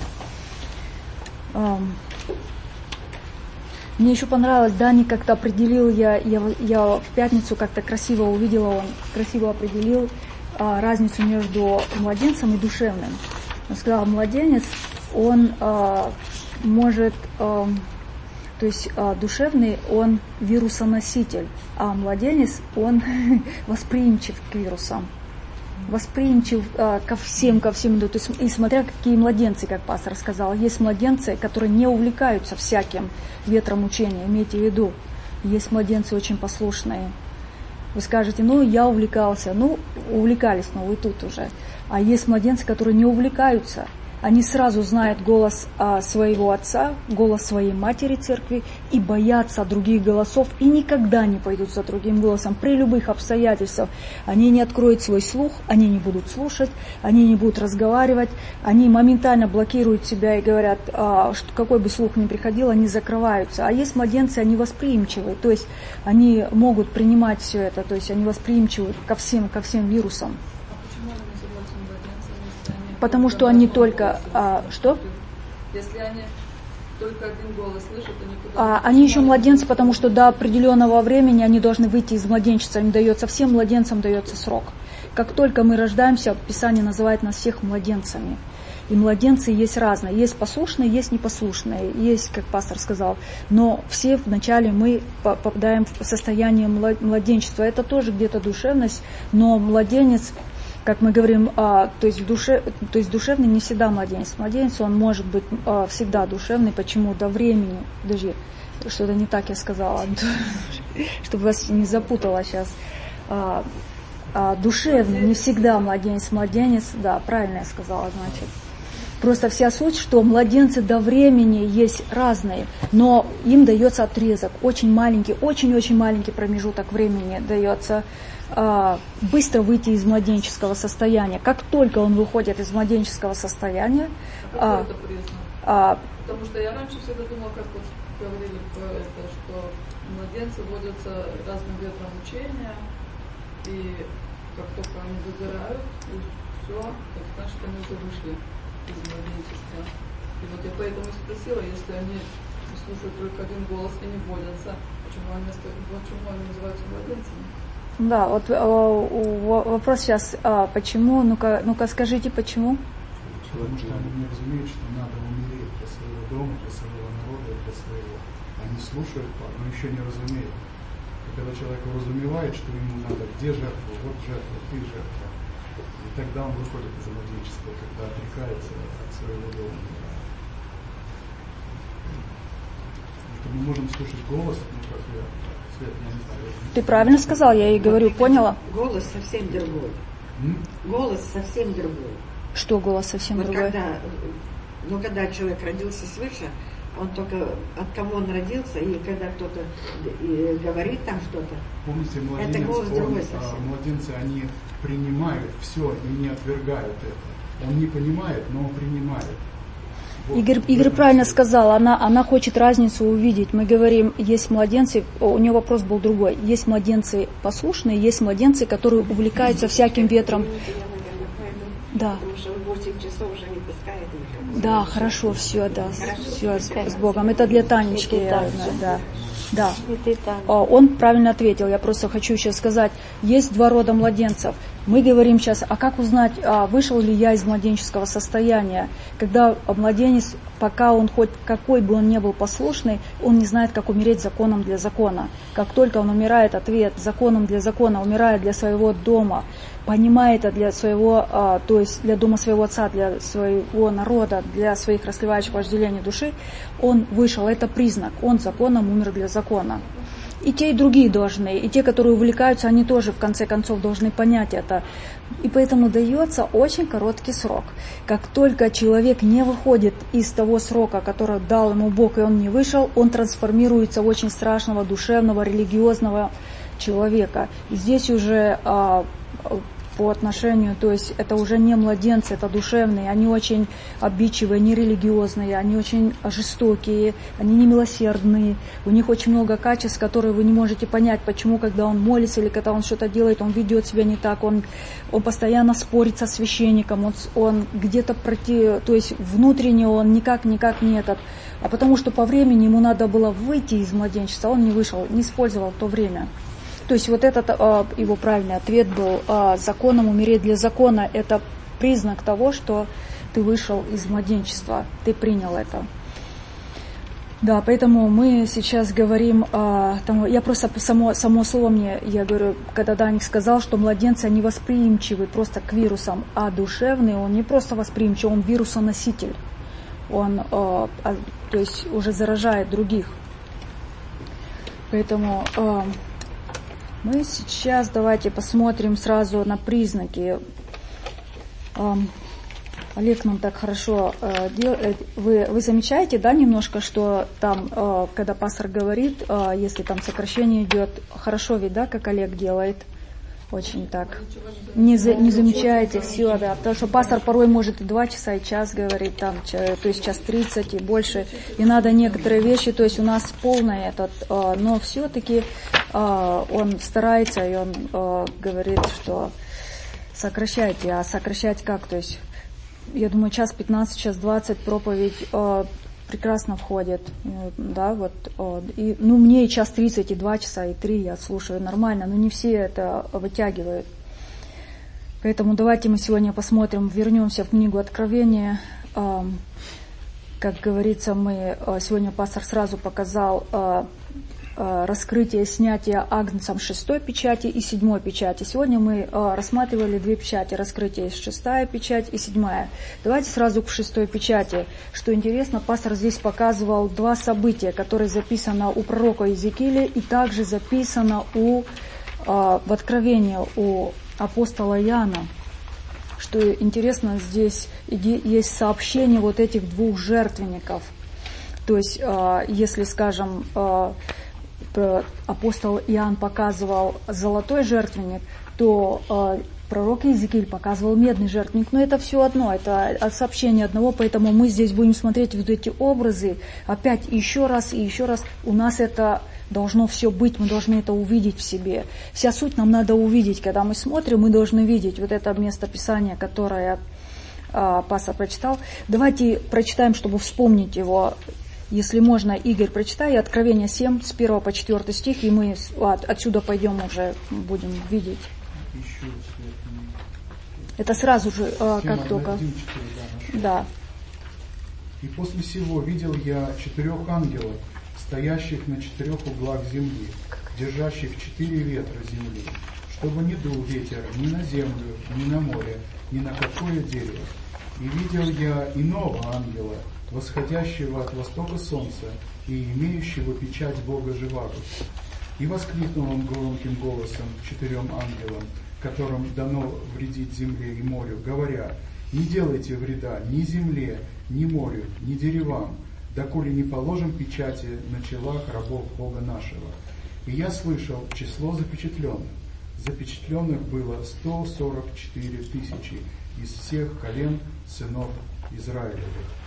Мне еще понравилось, Дани как-то определил, я, я, я в пятницу как-то красиво увидела, он красиво определил а, разницу между младенцем и душевным. Он сказал, младенец, он а, может, а, то есть а, душевный, он вирусоноситель, а младенец, он восприимчив к вирусам. Восприимчив а, ко всем, ко всем, то есть, и смотря какие младенцы, как пастор сказал, есть младенцы, которые не увлекаются всяким ветром учения, имейте в виду, есть младенцы очень послушные. Вы скажете, ну, я увлекался, ну, увлекались, но вы тут уже. А есть младенцы, которые не увлекаются. Они сразу знают голос а, своего отца, голос своей матери церкви и боятся других голосов и никогда не пойдут за другим голосом при любых обстоятельствах. Они не откроют свой слух, они не будут слушать, они не будут разговаривать, они моментально блокируют себя и говорят, а, что какой бы слух ни приходил, они закрываются. А есть младенцы, они восприимчивые, то есть они могут принимать все это, то есть они восприимчивы ко всем, ко всем вирусам. Потому что они только... А, что? Если они только один голос слышат, они куда-то... А, они еще младенцы, потому что до определенного времени они должны выйти из младенчества. Им дается, всем младенцам дается срок. Как только мы рождаемся, Писание называет нас всех младенцами. И младенцы есть разные. Есть послушные, есть непослушные. Есть, как пастор сказал. Но все вначале мы попадаем в состояние младенчества. Это тоже где-то душевность, но младенец... Как мы говорим, а, то есть в душе, то есть душевный не всегда младенец. Младенец, он может быть а, всегда душевный. Почему? До времени. Подожди, что-то не так я сказала, чтобы вас не запутала сейчас. А, а, душевный не всегда младенец. Младенец, да, правильно я сказала, значит. Просто вся суть, что младенцы до времени есть разные, но им дается отрезок, очень маленький, очень-очень маленький промежуток времени дается. Быстро выйти из младенческого состояния. Как только он выходит из младенческого состояния... А какой это признак? А, Потому что я раньше всегда думала, как вот говорили про это, что младенцы вводятся разным ветром учения, и как только они выбирают, и все, так значит, они уже вышли из младенчества. И вот я поэтому и спросила, если они слушают только один голос и не вводятся, почему они, почему они называются младенцами? Да, вот вопрос сейчас, а, почему, ну-ка, ну-ка скажите, почему? Потому что они не разумеют, что надо умереть для своего дома, для своего народа, для своего. Они слушают, но еще не разумеют. И когда человек разумевает, что ему надо, где жертва, вот жертва, ты жертва. И тогда он выходит из младенчества, когда отрекается от своего дома. Это мы можем слушать голос, ну как я, Свет, я не знаю. Ты правильно сказал, я ей говорю, поняла? Голос совсем другой. М? Голос совсем другой. Что голос совсем вот другой? Когда, ну, когда человек родился свыше, он только от кого он родился, и когда кто-то и говорит там что-то, помните, младенец, это голос он, другой а, совсем. Младенцы, они принимают все и не отвергают это. Он не понимает, но он принимает. Вот. Игорь, Игорь правильно сказал, она, она хочет разницу увидеть. Мы говорим, есть младенцы, у нее вопрос был другой. Есть младенцы послушные, есть младенцы, которые увлекаются всяким ветром. Да. Потому что он восемь часов уже не пускает их. Да, хорошо, все, да, все, с, с Богом. Это для Танечки, я знаю, да. Да. Он правильно ответил. Я просто хочу сейчас сказать, есть два рода младенцев. Мы говорим сейчас, а как узнать, вышел ли я из младенческого состояния? Когда младенец, пока он хоть какой бы он ни был послушный, он не знает, как умереть законом для закона. Как только он умирает, ответ законом для закона, умирает для своего дома, понимает это для своего, то есть для дома своего отца, для своего народа, для своих расслевающих вожделений души, он вышел. Это признак. Он законом умер для закона. И те, и другие должны, и те, которые увлекаются, они тоже в конце концов должны понять это. И поэтому дается очень короткий срок. Как только человек не выходит из того срока, который дал ему Бог, и он не вышел, он трансформируется в очень страшного, душевного, религиозного человека. И здесь уже а, по отношению, то есть это уже не младенцы, это душевные, они очень обидчивые, нерелигиозные, они очень жестокие, они немилосердные, у них очень много качеств, которые вы не можете понять, почему, когда он молится или когда он что-то делает, он ведет себя не так, он, он постоянно спорит со священником, он, он где-то против, то есть внутренне он никак, никак не этот, а потому что по времени ему надо было выйти из младенчества, он не вышел, не использовал то время. То есть вот этот его правильный ответ был, законом умереть для закона, это признак того, что ты вышел из младенчества, ты принял это. Да, поэтому мы сейчас говорим, там, я просто само, само слово мне, я говорю, когда Даник сказал, что младенцы, они восприимчивы просто к вирусам, а душевный, он не просто восприимчив, он вирусоноситель, он, то есть уже заражает других. Поэтому... Мы сейчас давайте посмотрим сразу на признаки. Олег нам так хорошо делает. Вы, вы замечаете, да, немножко, что там, когда пастор говорит, если там сокращение идет, хорошо ведь, да, как Олег делает? Очень так. Не, за, не замечаете все, да. Потому что пастор порой может и два часа, и час говорить, там, то есть час тридцать и больше. И надо некоторые вещи, то есть у нас полный этот, но все-таки он старается, и он говорит, что сокращайте. А сокращать как? То есть, я думаю, час пятнадцать, час двадцать проповедь прекрасно входит, да, вот, и, ну, мне и час тридцать, и два часа, и три я слушаю нормально, но не все это вытягивают. Поэтому давайте мы сегодня посмотрим, вернемся в книгу Откровения. Как говорится, мы, сегодня пастор сразу показал раскрытие, снятие агнцем шестой печати и седьмой печати. Сегодня мы рассматривали две печати, раскрытие шестая печать и седьмая. Давайте сразу к шестой печати. Что интересно, пастор здесь показывал два события, которые записано у пророка Иезекииля и также записано у, в Откровении у апостола Иоанна. Что интересно, здесь есть сообщение вот этих двух жертвенников. То есть, если, скажем, апостол Иоанн показывал золотой жертвенник, то э, пророк Иезекииль показывал медный жертвенник. Но это все одно, это сообщение одного, поэтому мы здесь будем смотреть вот эти образы опять еще раз и еще раз. У нас это должно все быть, мы должны это увидеть в себе. Вся суть нам надо увидеть, когда мы смотрим, мы должны видеть вот это место Писания, которое э, пастор прочитал. Давайте прочитаем, чтобы вспомнить его. Если можно, Игорь, прочитай Откровение семь с первого по четвёртый стих, и мы от, отсюда пойдем уже, будем видеть. Еще Это сразу же, э, как только. один, четыре, да, да. И после сего видел я четырех ангелов, стоящих на четырех углах земли, держащих четыре ветра земли, чтобы не дул ветер ни на землю, ни на море, ни на какое дерево. И видел я иного ангела, восходящего от востока солнца и имеющего печать Бога живаго. И воскликнул он громким голосом четырем ангелам, которым дано вредить земле и морю, говоря: не делайте вреда ни земле, ни морю, ни деревам, доколе не положим печати на челах рабов Бога нашего. И я слышал число запечатленных. Запечатленных было сто сорок четыре тысячи из всех колен сынов Израилевых.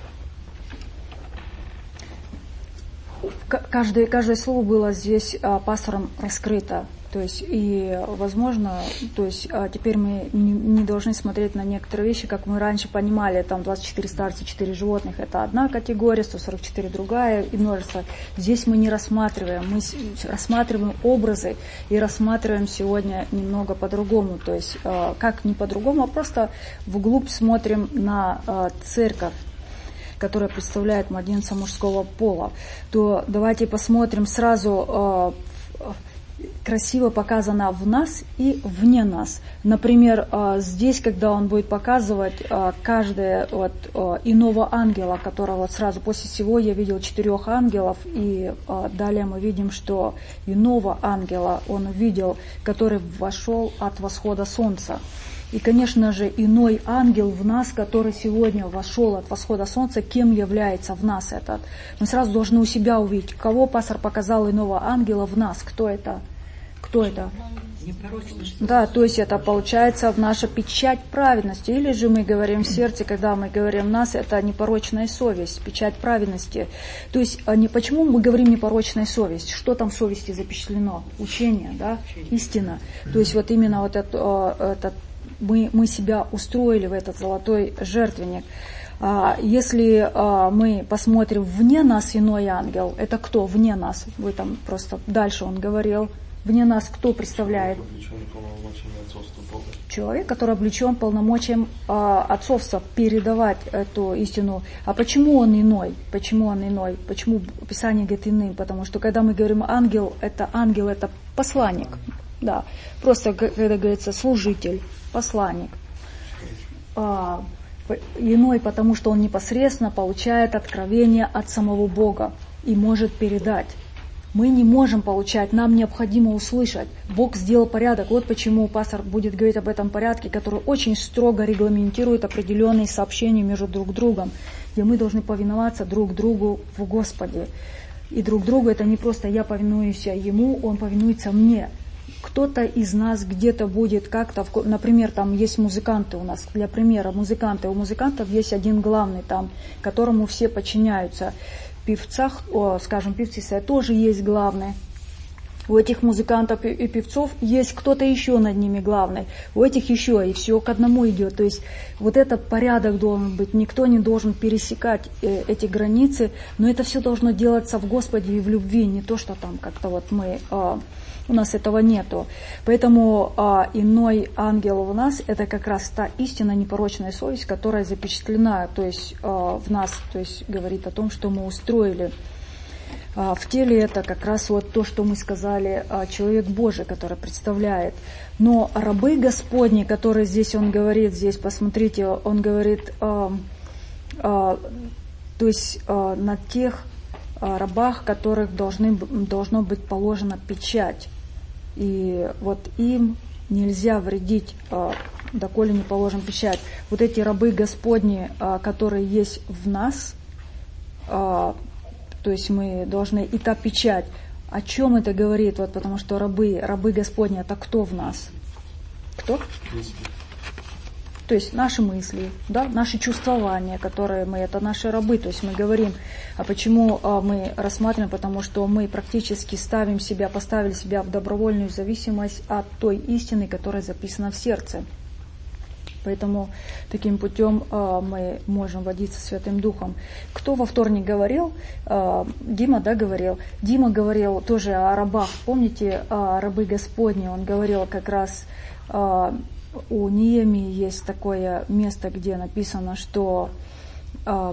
Каждое, каждое слово было здесь а, пастором раскрыто. То есть, и, возможно, то есть, а теперь мы не, не должны смотреть на некоторые вещи, как мы раньше понимали, там двадцать четыре старца, четыре животных, это одна категория, сто сорок четыре другая, и множество. Здесь мы не рассматриваем, мы рассматриваем образы и рассматриваем сегодня немного по-другому. То есть, а, как не по-другому, а просто вглубь смотрим на а, церковь, которая представляет младенца мужского пола. То давайте посмотрим сразу, э, красиво показано в нас и вне нас. Например, э, здесь, когда он будет показывать э, каждое вот, э, иного ангела, которого вот сразу после всего я видел четырех ангелов, и э, далее мы видим, что иного ангела он увидел, который вошел от восхода солнца. И, конечно же, иной ангел в нас, который сегодня вошел от восхода солнца, кем является в нас этот? Мы сразу должны у себя увидеть, кого пастор показал иного ангела в нас. Кто это? Кто это? Да, то есть это получается в наша печать праведности. Или же мы говорим в сердце, когда мы говорим в нас, это непорочная совесть, печать праведности. То есть не почему мы говорим непорочная совесть? Что там в совести запечатлено? Учение, да? Истина. То есть вот именно вот это, это Мы, мы себя устроили в этот золотой жертвенник. Если мы посмотрим вне нас иной ангел, это кто вне нас? Вы там просто дальше он говорил. Вне нас кто представляет? Человек, который облечен полномочием отцовства передавать эту истину. А почему он иной? Почему он иной? Почему Писание говорит иным? Потому что когда мы говорим ангел, это ангел, это посланник. Да, просто когда говорится служитель, посланник. А, иной, потому что он непосредственно получает откровение от самого Бога и может передать. Мы не можем получать, нам необходимо услышать. Бог сделал порядок. Вот почему пастор будет говорить об этом порядке, который очень строго регламентирует определенные сообщения между друг другом, где мы должны повиноваться друг другу в Господе. И друг другу это не просто я повинуюсь Ему, Он повинуется мне. Кто-то из нас где-то будет как-то, например, там есть музыканты у нас, для примера, музыканты. У музыкантов есть один главный там, которому все подчиняются. В певцах, о, скажем, певцы тоже есть главный. У этих музыкантов и певцов есть кто-то еще над ними главный. У этих еще, и все к одному идет. То есть вот этот порядок должен быть. Никто не должен пересекать э, эти границы, но это все должно делаться в Господе и в любви. Не то, что там как-то вот мы... Э, У нас этого нету. Поэтому а, иной ангел у нас это как раз та истинно непорочная совесть, которая запечатлена, то есть а, в нас, то есть говорит о том, что мы устроили. А, в теле это как раз вот то, что мы сказали, а, человек Божий, который представляет. Но рабы Господни, которые здесь он говорит, здесь посмотрите, он говорит, а, а, то есть а, на тех а, рабах, которых должны, должно быть положена печать. И вот им нельзя вредить, доколе не положим печать. Вот эти рабы Господни, которые есть в нас, то есть мы должны, и та печать, о чем это говорит? Вот потому что рабы, рабы Господни, это кто в нас? Кто? То есть наши мысли, да, наши чувствования, которые мы, это наши рабы. То есть мы говорим, а почему а, мы рассматриваем, потому что мы практически ставим себя, поставили себя в добровольную зависимость от той истины, которая записана в сердце. Поэтому таким путем э, мы можем водиться Святым Духом. Кто во вторник говорил? Э, Дима, да, говорил? Дима говорил тоже о рабах. Помните, о рабы Господни? Он говорил как раз, э, у Неемии есть такое место, где написано, что э,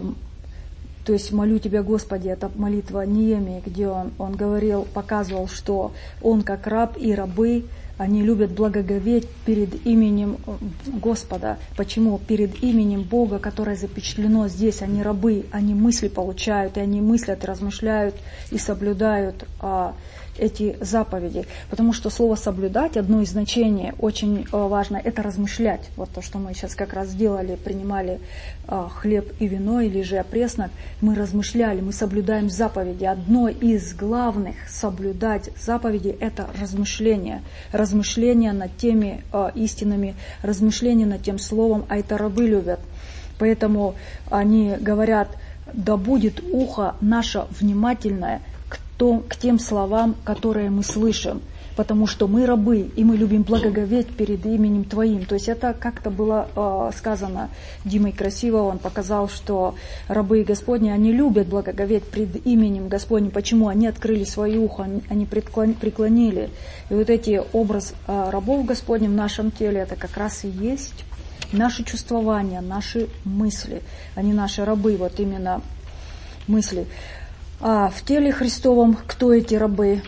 то есть «молю Тебя, Господи», это молитва Неемии, где он, он говорил, показывал, что он как раб и рабы, они любят благоговеть перед именем Господа. Почему? Перед именем Бога, которое запечатлено здесь. Они рабы, они мысли получают, и они мыслят, размышляют и соблюдают а, эти заповеди. Потому что слово «соблюдать», одно из значений очень а, важно, это размышлять. Вот то, что мы сейчас как раз сделали, принимали а, хлеб и вино, или же опреснок, мы размышляли, мы соблюдаем заповеди. Одно из главных соблюдать заповеди – это размышление. Размышления над теми э, истинами, размышления над тем словом, а это рабы любят. Поэтому они говорят, да будет ухо наше внимательное к, том, к тем словам, которые мы слышим, потому что мы рабы, и мы любим благоговеть перед именем Твоим. То есть это как-то было э, сказано Димой красиво, он показал, что рабы Господни, они любят благоговеть пред именем Господним. Почему? Они открыли свое ухо, они преклонили. И вот эти образ э, рабов Господним в нашем теле, это как раз и есть наши чувствования, наши мысли. Они наши рабы, вот именно мысли. А в теле Христовом кто эти рабы?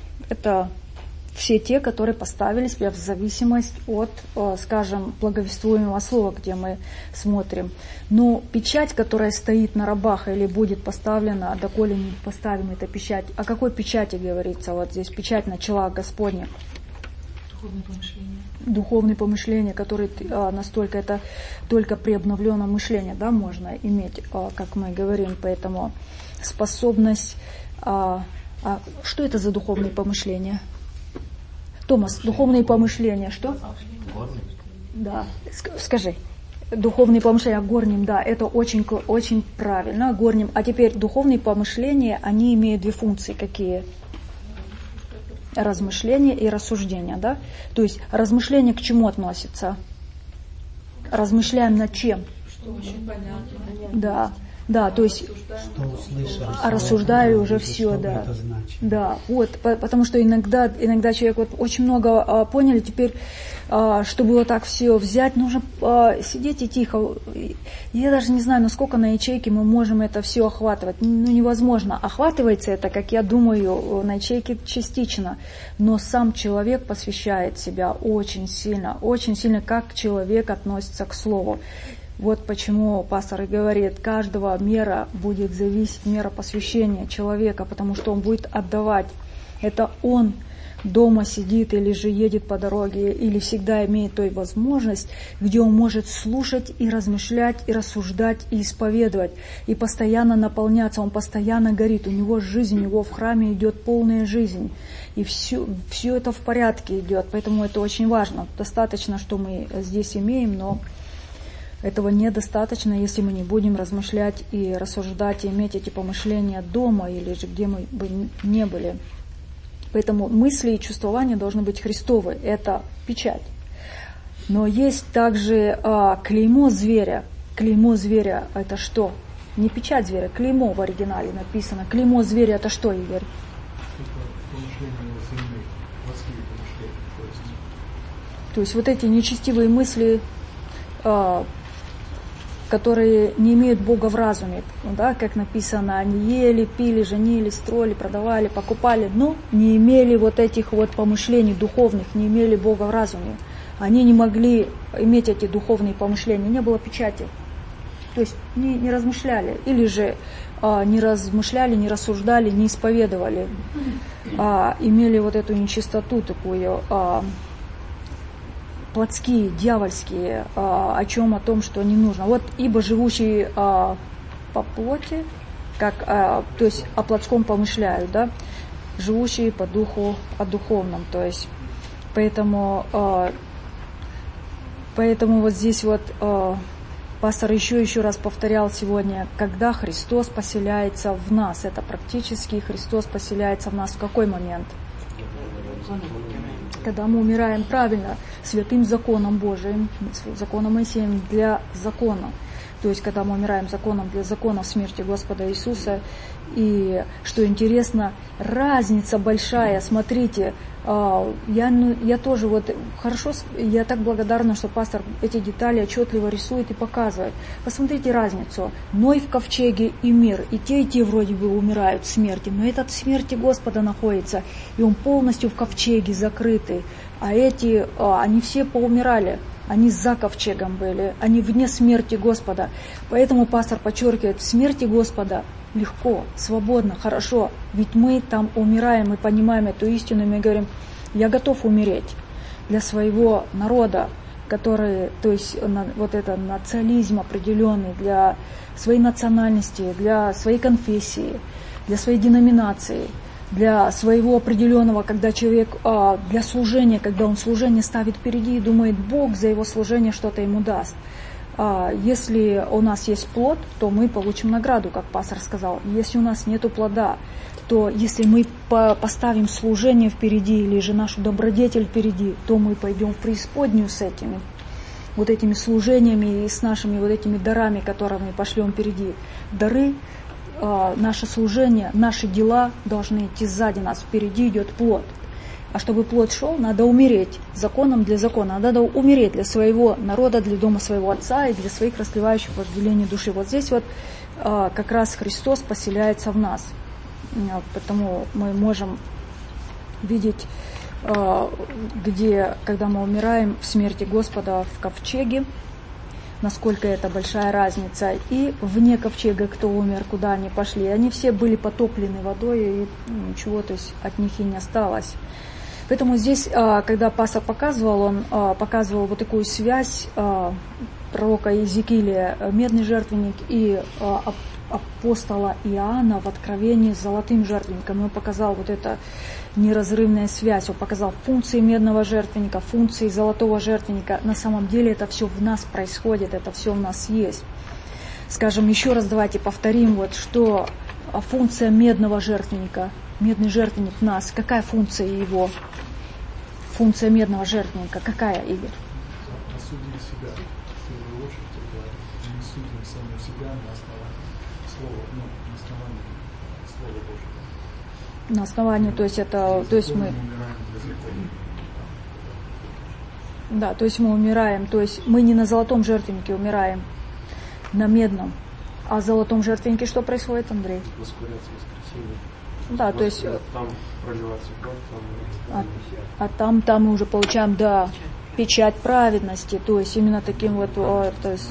Это все те, которые поставили себя в зависимость от, скажем, благовествуемого слова, где мы смотрим. Но печать, которая стоит на рабах или будет поставлена, доколе не поставим эту печать, о какой печати говорится? Вот здесь печать начала Господня. Духовное помышление. Духовное помышление, которое настолько, это только при обновленном мышлении, да, можно иметь, как мы говорим, поэтому способность... А, а, что это за духовные помышления? Томас, духовные помышления, что? Да, скажи. Духовные помышления горним, да, это очень, очень правильно, горним. А теперь духовные помышления, они имеют две функции, какие? Размышление и рассуждение, да? То есть размышление к чему относится? Размышляем над чем? Что очень понятно. Да. Да, то есть, что услышали, а рассуждаю уже все, да. Да, вот, потому что иногда, иногда человек вот очень много а, поняли, теперь, а, чтобы вот так все взять, нужно а, сидеть и тихо. Я даже не знаю, насколько на ячейке мы можем это все охватывать. Ну, невозможно. Охватывается это, как я думаю, на ячейке частично, но сам человек посвящает себя очень сильно, очень сильно, как человек относится к слову. Вот почему пастор и говорит, каждого мера будет зависеть мера посвящения человека, потому что он будет отдавать. Это он дома сидит или же едет по дороге, или всегда имеет той возможность, где он может слушать и размышлять, и рассуждать, и исповедовать, и постоянно наполняться. Он постоянно горит, у него жизнь, у него в храме идет полная жизнь. И все, все это в порядке идет, поэтому это очень важно. Достаточно, что мы здесь имеем, но... Этого недостаточно, если мы не будем размышлять и рассуждать, и иметь эти помышления дома, или же где мы бы не были. Поэтому мысли и чувствования должны быть Христовы. Это печать. Но есть также а, клеймо зверя. Клеймо зверя – это что? Не печать зверя, клеймо в оригинале написано. Клеймо зверя – это что, Игорь? То есть вот эти нечестивые мысли, а, которые не имеют Бога в разуме, да, как написано, они ели, пили, женили, строили, продавали, покупали, но не имели вот этих вот помышлений духовных, не имели Бога в разуме. Они не могли иметь эти духовные помышления, не было печати. То есть не, не размышляли, или же а, не размышляли, не рассуждали, не исповедовали, а имели вот эту нечистоту такую, а, плотские, дьявольские, а, о чем, о том, что не нужно. Вот ибо живущие а, по плоти, как, а, то есть о плотском помышляют, да, живущие по духу, о духовном, то есть, поэтому, а, поэтому вот здесь вот а, пастор еще еще раз повторял сегодня, когда Христос поселяется в нас, это практически Христос поселяется в нас в какой момент? когда мы умираем правильно, святым законом Божиим, законом Моисеем для закона. То есть, когда мы умираем законом для закона в смерти Господа Иисуса. И, что интересно, разница большая. Смотрите, я, ну, я тоже вот хорошо, я так благодарна, что пастор эти детали отчетливо рисует и показывает. Посмотрите разницу. Ной в ковчеге и мир. И те, и те вроде бы умирают в смерти. Но этот в смерти Господа находится. И он полностью в ковчеге закрытый. А эти, они все поумирали. Они за ковчегом были, они вне смерти Господа. Поэтому пастор подчеркивает, в смерти Господа легко, свободно, хорошо. Ведь мы там умираем и понимаем эту истину, и мы говорим, я готов умереть для своего народа, который, то есть вот это национализм определенный, для своей национальности, для своей конфессии, для своей деноминации, для своего определенного, когда человек а, для служения, когда он служение ставит впереди и думает, Бог за его служение что-то ему даст. А, если у нас есть плод, то мы получим награду, как пастор сказал. Если у нас нет плода, то если мы по- поставим служение впереди или же нашу добродетель впереди, то мы пойдем в преисподнюю с этими вот этими служениями и с нашими вот этими дарами, которые мы пошлем впереди. Дары, наше служение, наши дела должны идти сзади нас, впереди идет плод. А чтобы плод шел, надо умереть законом для закона, надо умереть для своего народа, для дома своего отца и для своих расливающих вожделений души. Вот здесь вот как раз Христос поселяется в нас, потому мы можем видеть, где, когда мы умираем в смерти Господа в ковчеге, насколько это большая разница. И вне ковчега, кто умер, куда они пошли, они все были потоплены водой, и ничего, то есть от них и не осталось. Поэтому здесь, когда пастор показывал, он показывал вот такую связь пророка Иезекииля, медный жертвенник, и апостола Иоанна в Откровении с золотым жертвенником. Он показал вот это неразрывная связь. Он показал функции медного жертвенника, функции золотого жертвенника. На самом деле это все в нас происходит, это все у нас есть. Скажем, еще раз давайте повторим, вот, что функция медного жертвенника. Медный жертвенник в нас. Какая функция его? Функция медного жертвенника. Какая, Игорь? Осудить себя. В первую очередь, это мы судим самого себя на основании слова, ну, на основании слова Божьего. На основании, то есть это, то есть мы, да, то есть мы умираем, то есть мы не на золотом жертвеннике умираем, на медном, а в золотом жертвеннике что происходит, Андрей? Воскуряться воскресенье. Да, то есть там проливается кровь, там, а, а там, там мы уже получаем, да, печать праведности, то есть именно таким вот, о, то есть,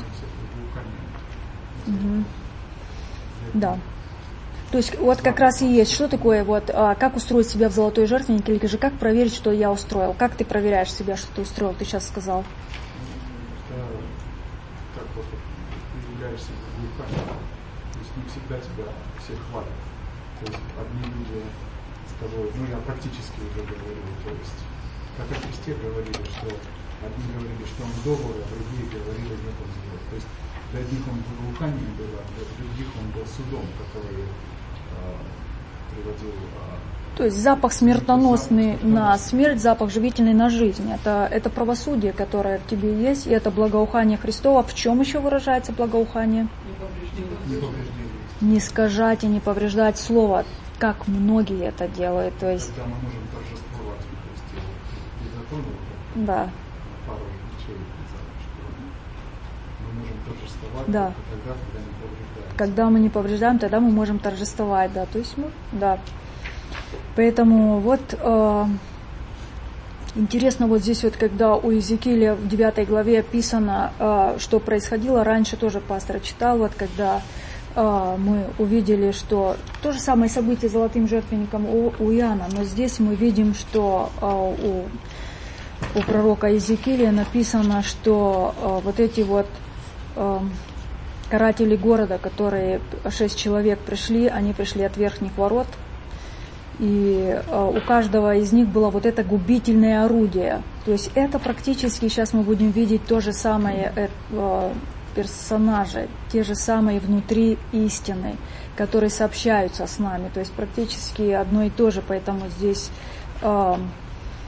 угу. Да. То есть вот как раз и есть, что такое, вот, а, как устроить себя в золотой жертвенник, или же как проверить, что я устроил. Как ты проверяешь себя, что ты устроил, ты сейчас сказал? Это как вот являешься глухами, то есть не всегда тебя все хвалят. То есть одни люди с тобой, ну я практически уже говорил, то есть как о Христе говорили, что одни говорили, что он добрый, а другие говорили, нет, он злой. То есть для одних он благоуханием был, а для других он был судом, который приводил. То есть запах смертоносный на смерть, запах живительный на жизнь. Это, это правосудие, которое в тебе есть, и это благоухание Христова. В чем еще выражается благоухание? Не повреждение. Не искажать и не повреждать слово, как многие это делают. То есть, когда мы можем торжествовать в Христе. И закону, да. пару вещей, что мы можем торжествовать, да. Тогда, когда не повреждаем. Когда мы не повреждаем, тогда мы можем торжествовать, да. То есть мы, да. Поэтому вот э, интересно вот здесь вот, когда у Иезекииля в девятой главе описано, э, что происходило, раньше тоже пастор читал, вот когда э, мы увидели, что то же самое событие с золотым жертвенником у, у Иоанна, но здесь мы видим, что э, у, у пророка Иезекииля написано, что э, вот эти вот э, каратели города, которые шесть человек пришли, они пришли от верхних ворот, и э, у каждого из них было вот это губительное орудие. То есть это практически, сейчас мы будем видеть то же самое э, э, персонажи, те же самые внутри истины, которые сообщаются с нами. То есть практически одно и то же, поэтому здесь э,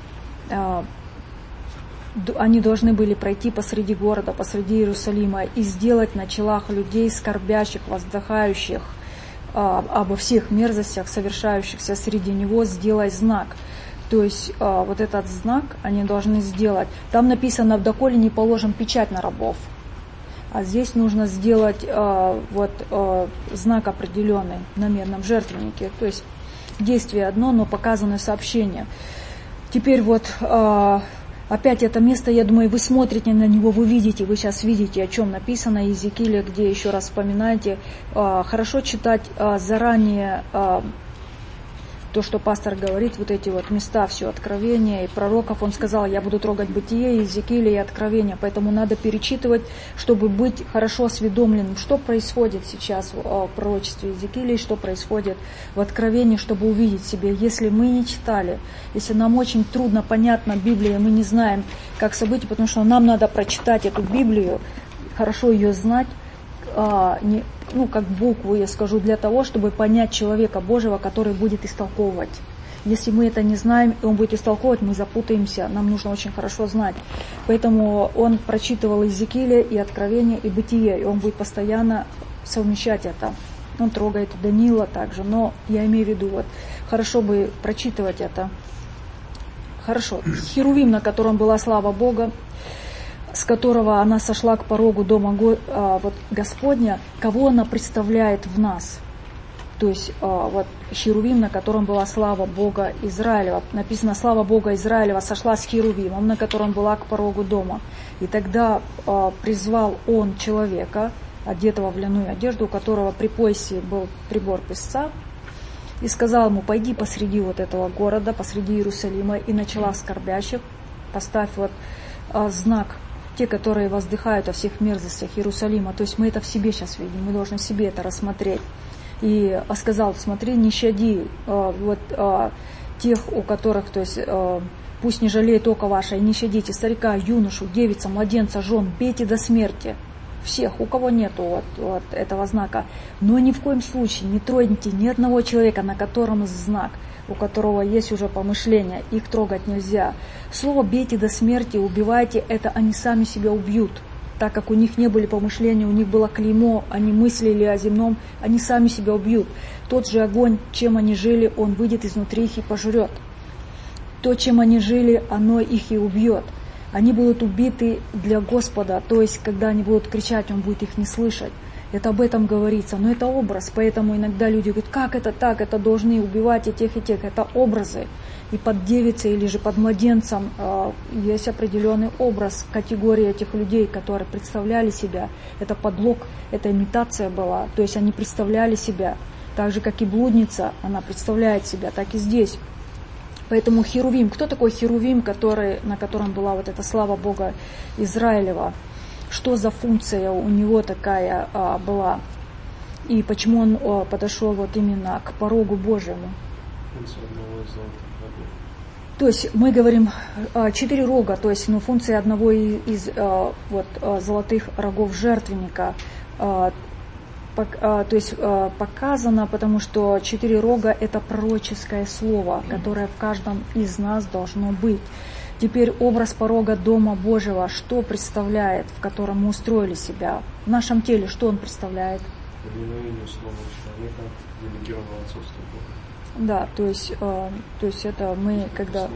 они должны были пройти посреди города, посреди Иерусалима и сделать на челах людей, скорбящих, воздыхающих обо всех мерзостях, совершающихся среди него, сделай знак. То есть вот этот знак они должны сделать. Там написано: «Доколе не положим печать на рабов». А здесь нужно сделать э, вот, э, знак определенный на медном жертвеннике. То есть действие одно, но показано сообщение. Теперь вот э, опять это место, я думаю, вы смотрите на него, вы видите, вы сейчас видите, о чем написано в Иезекииле, где еще раз вспоминаете. Э, хорошо читать э, заранее э, то, что пастор говорит, вот эти вот места, все откровения и пророков. Он сказал: я буду трогать Бытие, Иезекииля и Откровения. Поэтому надо перечитывать, чтобы быть хорошо осведомленным, что происходит сейчас в пророчестве Иезекииля и что происходит в Откровении, чтобы увидеть себе. Если мы не читали, если нам очень трудно, понятна Библия, мы не знаем, как события, потому что нам надо прочитать эту Библию, хорошо ее знать, а, не, ну, как букву, я скажу, для того, чтобы понять человека Божьего, который будет истолковывать. Если мы это не знаем, и он будет истолковывать, мы запутаемся, нам нужно очень хорошо знать. Поэтому он прочитывал Иезекииля и Откровение, и Бытие, и он будет постоянно совмещать это. Он трогает Даниила также, но я имею в виду, вот, хорошо бы прочитывать это. Хорошо. Херувим, на котором была слава Бога, с которого она сошла к порогу дома вот, Господня, кого она представляет в нас. То есть вот, Херувим, на котором была слава Бога Израилева. Написано: слава Бога Израилева сошла с Херувимом, на котором была к порогу дома. И тогда призвал он человека, одетого в льняную одежду, у которого при поясе был прибор песца, и сказал ему: пойди посреди вот этого города, посреди Иерусалима, и на челах скорбящих поставь вот знак, те, которые воздыхают о всех мерзостях Иерусалима. То есть мы это в себе сейчас видим, мы должны в себе это рассмотреть. И сказал: смотри, не щади э, вот, э, тех, у которых, то есть э, пусть не жалеет око ваше, и не щадите старика, юношу, девица, младенца, жен, бейте до смерти. Всех, у кого нету вот, вот этого знака. Но ни в коем случае не трогайте ни одного человека, на котором знак, у которого есть уже помышления, их трогать нельзя. Слово «бейте до смерти», «убивайте» — это они сами себя убьют. Так как у них не были помышления, у них было клеймо, они мыслили о земном, они сами себя убьют. Тот же огонь, чем они жили, он выйдет изнутри их и пожрет. То, чем они жили, оно их и убьет. Они будут убиты для Господа, то есть, когда они будут кричать, Он будет их не слышать. Это об этом говорится, но это образ, поэтому иногда люди говорят: как это так, это должны убивать и тех, и тех. Это образы. И под девицей или же под младенцем э, есть определенный образ, категории этих людей, которые представляли себя. Это подлог, это имитация была, то есть они представляли себя. Так же, как и блудница, она представляет себя, так и здесь. Поэтому Херувим, кто такой Херувим, который, на котором была вот эта слава Бога Израилева? Что за функция у него такая а, была? И почему он а, подошел вот именно к порогу Божьему? Функция одного из золотых рогов. То есть мы говорим а, четыре рога, то есть ну, функция одного из, из а, вот, а, золотых рогов жертвенника. А, То есть показано, потому что четыре рога – это пророческое слово, которое в каждом из нас должно быть. Теперь образ порога Дома Божьего, что представляет, в котором мы устроили себя? В нашем теле что он представляет? Повиновение слова человека, делегированного отцовства Бога. Да, то есть, э, то есть это мы, когда...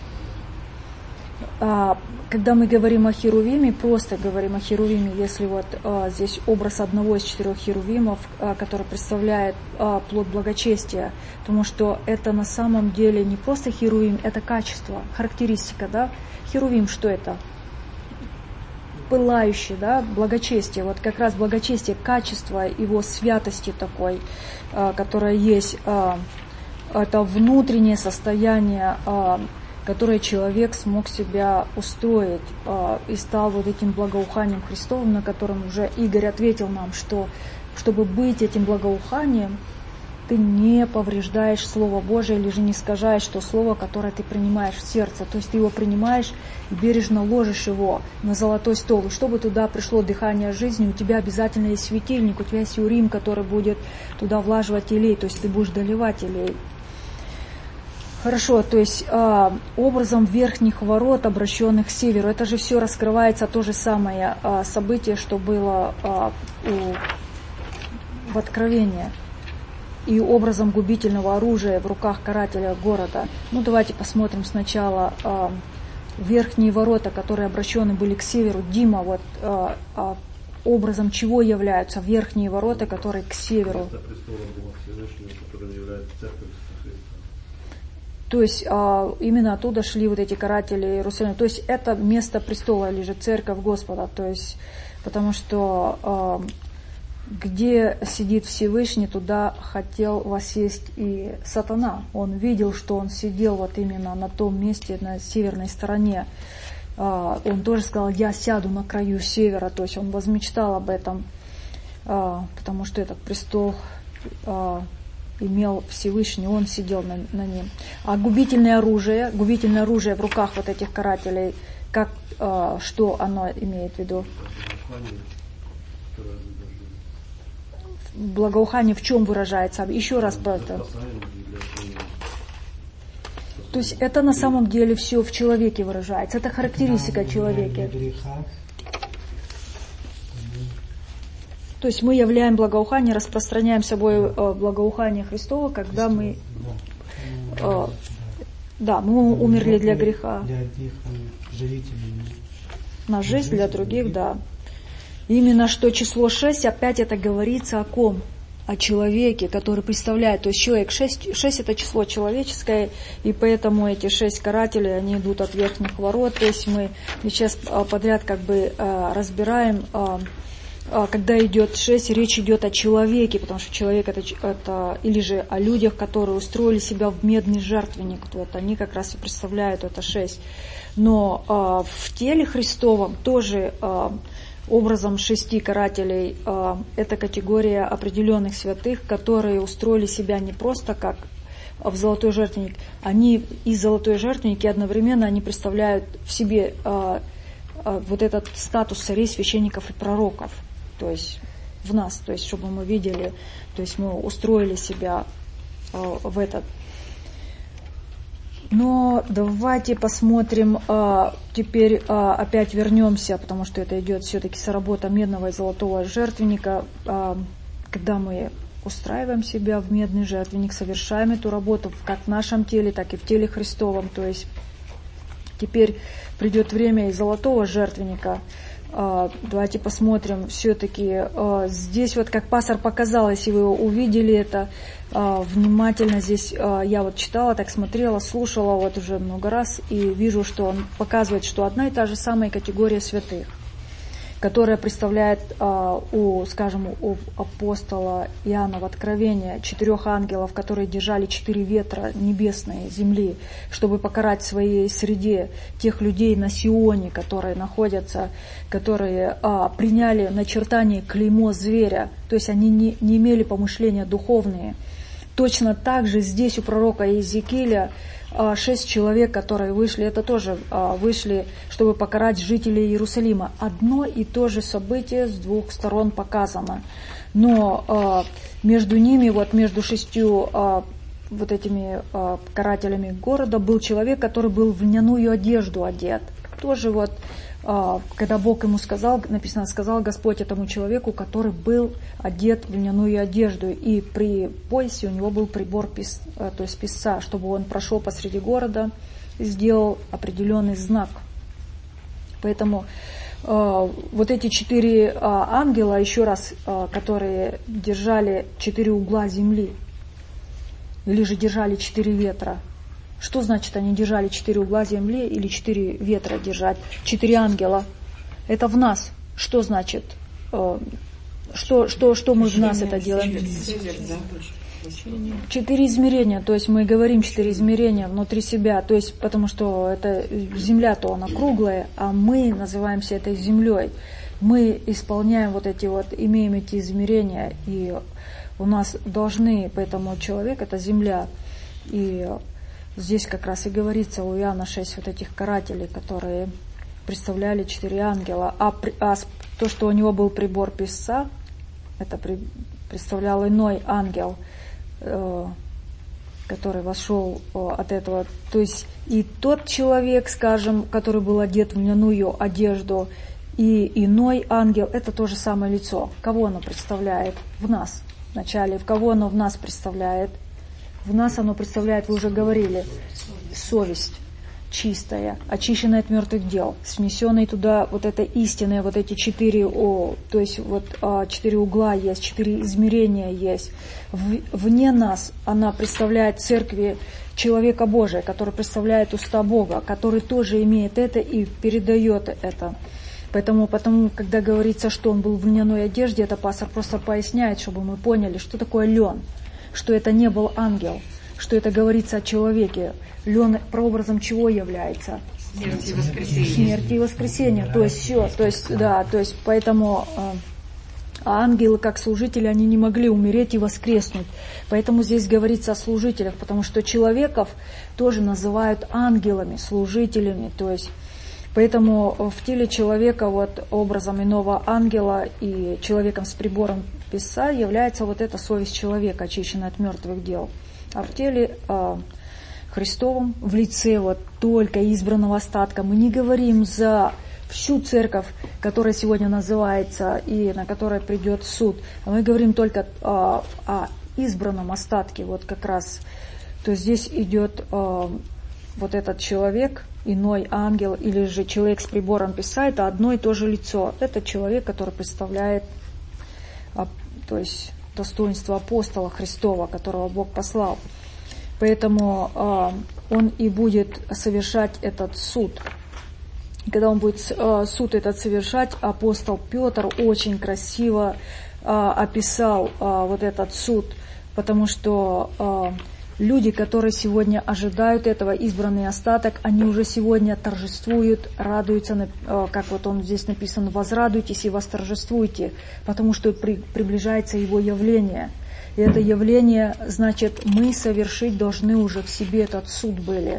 А, когда мы говорим о Херувиме, просто говорим о Херувиме, если вот а, здесь образ одного из четырех Херувимов, а, который представляет а, плод благочестия, потому что это на самом деле не просто Херувим, это качество, характеристика, да? Херувим что это? Пылающий, да, благочестие, вот как раз благочестие, качество его святости такой, а, которое есть, а, это внутреннее состояние, а, которое человек смог себя устроить э, и стал вот этим благоуханием Христовым, на котором уже Игорь ответил нам, что чтобы быть этим благоуханием, ты не повреждаешь Слово Божие или же не искажаешь то Слово, которое ты принимаешь в сердце. То есть ты его принимаешь и бережно ложишь его на золотой стол. И чтобы туда пришло дыхание жизни, у тебя обязательно есть светильник, у тебя есть урим, который будет туда влаживать елей, то есть ты будешь доливать елей. Хорошо, то есть э, образом верхних ворот, обращенных к северу, это же все раскрывается то же самое э, событие, что было э, у, в Откровении. И образом губительного оружия в руках карателя города. Ну, давайте посмотрим сначала э, верхние ворота, которые обращены были к северу. Дима, вот э, э, образом чего являются верхние ворота, которые к северу? То есть а, именно оттуда шли вот эти каратели Иерусалима. То есть это место престола или же церковь Господа. То есть, потому что а, где сидит Всевышний, туда хотел воссесть и сатана. Он видел, что он сидел вот именно на том месте, на северной стороне. А, он тоже сказал: я сяду на краю севера. То есть он возмечтал об этом, а, потому что этот престол а, имел Всевышний, он сидел на, на нем. А губительное оружие, губительное оружие в руках вот этих карателей, как, э, что оно имеет в виду? Благоухание в чем выражается? Еще раз про это. То есть это на самом деле все в человеке выражается. Это характеристика человека. То есть мы являем благоухание, распространяем собой благоухание Христово, когда мы, э, да, мы умерли для греха. На жизнь для других, да. Именно что число шесть, опять это говорится о ком? О человеке, который представляет. То есть человек шесть, шесть это число человеческое, и поэтому эти шесть карателей, они идут от верхних ворот. То есть мы сейчас подряд как бы разбираем. Когда идет шесть, речь идет о человеке, потому что человек это, это или же о людях, которые устроили себя в медный жертвенник, вот они как раз и представляют это шесть. Но э, в теле Христовом тоже э, образом шести карателей э, это категория определенных святых, которые устроили себя не просто как в золотой жертвенник, они и золотой жертвенник, и одновременно они представляют в себе э, э, вот этот статус царей, священников и пророков. То есть в нас, то есть чтобы мы видели, то есть мы устроили себя э, в этот. Но давайте посмотрим, э, теперь э, опять вернемся, потому что это идет все-таки соработа медного и золотого жертвенника, э, когда мы устраиваем себя в медный жертвенник, совершаем эту работу как в нашем теле, так и в теле Христовом. То есть теперь придет время и золотого жертвенника. Давайте посмотрим, все-таки здесь вот как пастор показал, если вы увидели это внимательно, здесь я вот читала, так смотрела, слушала вот уже много раз и вижу, что он показывает, что одна и та же самая категория святых, которая представляет у, скажем, у апостола Иоанна в Откровении четырех ангелов, которые держали четыре ветра небесной земли, чтобы покарать в своей среде тех людей на Сионе, которые находятся, которые а, приняли начертание клеймо зверя, то есть они не, не имели помышления духовные. Точно так же здесь у пророка Иезекииля шесть человек, которые вышли, это тоже вышли, чтобы покарать жителей Иерусалима. Одно и то же событие с двух сторон показано. Но между ними, вот между шестью вот этими карателями города был человек, который был в льняную одежду одет. Тоже вот, когда Бог ему сказал, написано, сказал Господь этому человеку, который был одет в льняную одежду, и при поясе у него был прибор, пис, то есть писца, чтобы он прошел посреди города и сделал определенный знак. Поэтому э, вот эти четыре э, ангела, еще раз, э, которые держали четыре угла земли, или же держали четыре ветра. Что значит они держали четыре угла земли или четыре ветра держать? Четыре ангела. Это в нас. Что значит? Э, что, что, что мы в нас это делаем? Четыре измерения. То есть мы говорим четыре измерения внутри себя. То есть потому что это земля-то она круглая, а мы называемся этой землей. Мы исполняем вот эти вот, имеем эти измерения, и у нас должны, поэтому человек это земля. И здесь как раз и говорится у Иоанна шесть вот этих карателей, которые представляли четыре ангела. А, а то, что у него был прибор писца, это при, представлял иной ангел. Э, который вошел от этого. То есть и тот человек, скажем, который был одет в льняную одежду, и иной ангел, это то же самое лицо. Кого оно представляет? В нас вначале. В кого оно в нас представляет? В нас оно представляет, вы уже говорили, совесть чистая, очищенная от мертвых дел, снесенная туда вот эта истинная, вот эти четыре, о, то есть вот а, четыре угла есть, четыре измерения есть. В, вне нас она представляет церкви человека Божия, который представляет уста Бога, который тоже имеет это и передает это. Поэтому, потому, когда говорится, что он был в льняной одежде, это пастор просто поясняет, чтобы мы поняли, что такое лен, что это не был ангел, что это говорится о человеке. Лен прообразом чего является? Смерти и воскресения. Смерти и воскресения. То есть все, то есть, да, то есть поэтому э, ангелы, как служители, они не могли умереть и воскреснуть. Поэтому здесь говорится о служителях, потому что человеков тоже называют ангелами, служителями, то есть. Поэтому в теле человека вот образом иного ангела и человеком с прибором писца является вот эта совесть человека, очищенная от мертвых дел. А в теле э, Христовом, в лице вот только избранного остатка, мы не говорим за всю церковь, которая сегодня называется и на которой придет суд, а мы говорим только э, о избранном остатке, вот как раз. То есть здесь идет э, вот этот человек, иной ангел или же человек с прибором писца, это одно и то же лицо. Это человек, который представляет, то есть достоинство апостола Христова, которого Бог послал. Поэтому э, он и будет совершать этот суд. И когда он будет э, суд этот совершать, апостол Петр очень красиво э, описал э, вот этот суд, потому что э, люди, которые сегодня ожидают этого, избранный остаток, они уже сегодня торжествуют, радуются, как вот он здесь написан, возрадуйтесь и восторжествуйте, потому что при, приближается его явление. И это явление, значит, мы совершить должны уже в себе этот суд были.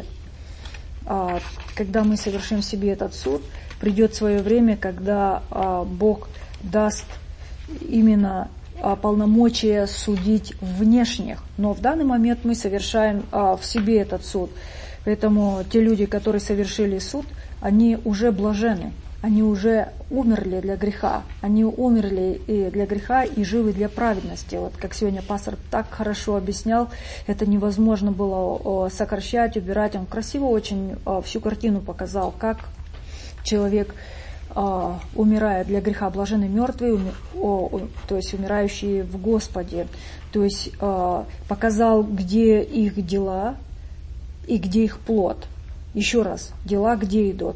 А когда мы совершим в себе этот суд, придет свое время, когда а, Бог даст именно полномочия судить внешних. Но в данный момент мы совершаем а, в себе этот суд. Поэтому те люди, которые совершили суд, они уже блажены. Они уже умерли для греха. Они умерли и для греха, и живы для праведности. Вот как сегодня пастор так хорошо объяснял, это невозможно было сокращать, убирать. Он красиво очень всю картину показал, как человек умирая для греха, блаженны мертвые, уми, о, то есть умирающие в Господе. То есть э, показал, где их дела и где их плод. Еще раз, дела где идут?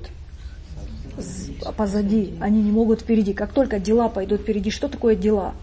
Позади, они не могут впереди. Как только дела пойдут впереди, что такое дела?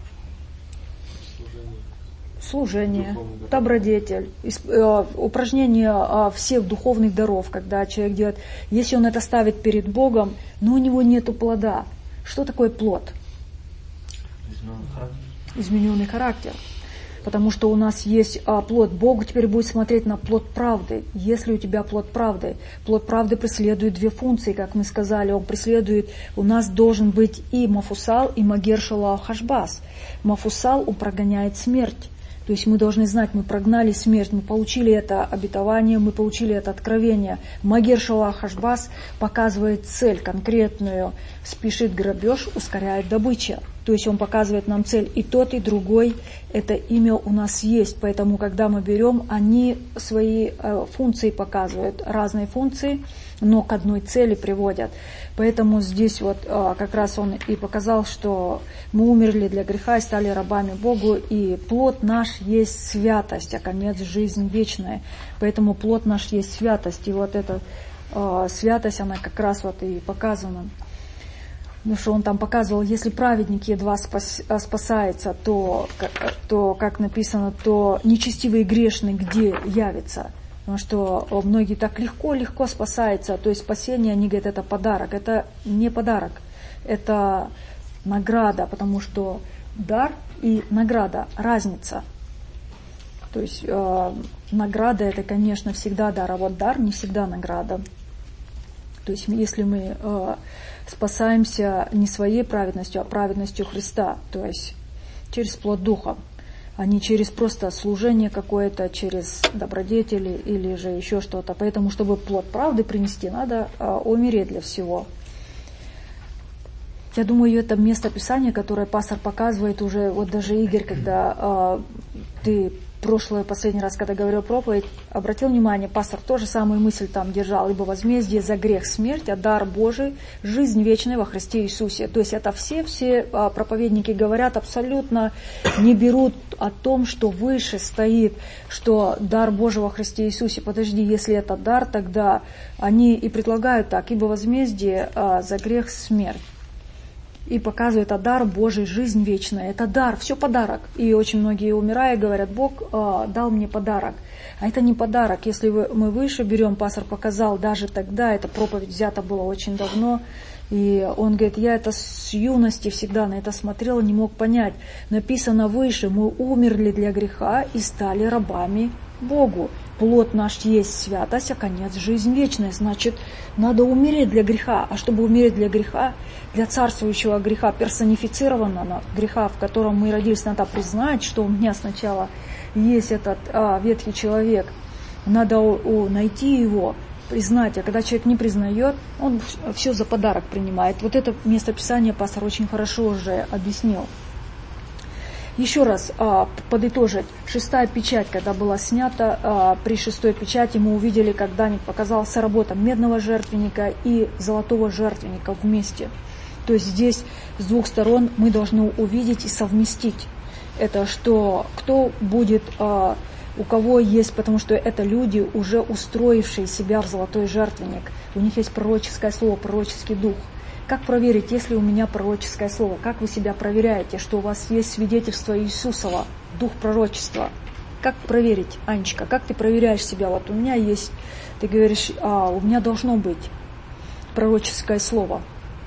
Служение, добродетель, упражнение всех духовных даров, когда человек делает. Если он это ставит перед Богом, но у него нет плода. Что такое плод? Измененный характер. Измененный характер. Потому что у нас есть а, плод. Бог теперь будет смотреть на плод правды. Если у тебя плод правды, плод правды преследует две функции, как мы сказали. Он преследует, у нас должен быть и Мафусал, и Магер Шалах Хашбас. Мафусал, он прогоняет смерть. То есть мы должны знать, мы прогнали смерть, мы получили это обетование, мы получили это откровение. Магер Шалах Хашбас показывает цель конкретную, спешит грабеж, ускоряет добыча. То есть он показывает нам цель. И тот, и другой, это имя у нас есть. Поэтому, когда мы берем, они свои э, функции показывают, разные функции, но к одной цели приводят. Поэтому здесь вот э, как раз он и показал, что мы умерли для греха и стали рабами Богу, и плод наш есть святость, а конец жизнь вечная. Поэтому плод наш есть святость. И вот эта э, святость, она как раз вот и показана. Ну что он там показывал, если праведник едва спас, спасается, то, то, как написано, то нечестивый и грешный где явится? Потому что многие так легко-легко спасаются, то есть спасение, они говорят, это подарок. Это не подарок, это награда, потому что дар и награда – разница. То есть э, награда – это, конечно, всегда дар, а вот дар не всегда награда. То есть если мы э, спасаемся не своей праведностью, а праведностью Христа, то есть через плод Духа. а не через просто служение какое-то, через добродетели или же еще что-то. Поэтому, чтобы плод правды принести, надо а, умереть для всего. Я думаю, это место Писания, которое пастор показывает уже, вот даже Игорь, когда а, ты прошлый, последний раз, когда говорил проповедь, обратил внимание, пастор тоже самую мысль там держал, ибо возмездие за грех смерть, а дар Божий жизнь вечная во Христе Иисусе. То есть это все, все а, проповедники говорят, абсолютно не берут о том, что выше стоит, что дар Божий во Христе Иисусе. Подожди, если это дар, тогда они и предлагают так, ибо возмездие а, за грех смерть. И показывает, а дар Божий, жизнь вечная. Это дар, все подарок. И очень многие, умирая, говорят, Бог э, дал мне подарок. А это не подарок. Если вы, мы выше берем, пастор показал, даже тогда, эта проповедь взята была очень давно, и он говорит, я это с юности всегда на это смотрел, не мог понять. Написано выше, мы умерли для греха и стали рабами Богу. Плод наш есть святость, а конец жизнь вечная. Значит, надо умереть для греха. А чтобы умереть для греха, для царствующего греха, персонифицированного греха, в котором мы родились, надо признать, что у меня сначала есть этот а, ветхий человек. Надо у, у, найти его, признать. А когда человек не признает, он все за подарок принимает. Вот это местописание пастор очень хорошо уже объяснил. Еще раз а, подытожить. Шестая печать, когда была снята, а, при шестой печати мы увидели, как Даник показал соработа медного жертвенника и золотого жертвенника вместе. То есть здесь с двух сторон мы должны увидеть и совместить это, что кто будет, а, у кого есть, потому что это люди, уже устроившие себя в золотой жертвенник. У них есть пророческое слово, пророческий дух. Как проверить, если у меня пророческое слово? Как вы себя проверяете, что у вас есть свидетельство Иисусова, дух пророчества? Как проверить, Анечка, как ты проверяешь себя? Вот у меня есть, ты говоришь, а, у меня должно быть пророческое слово.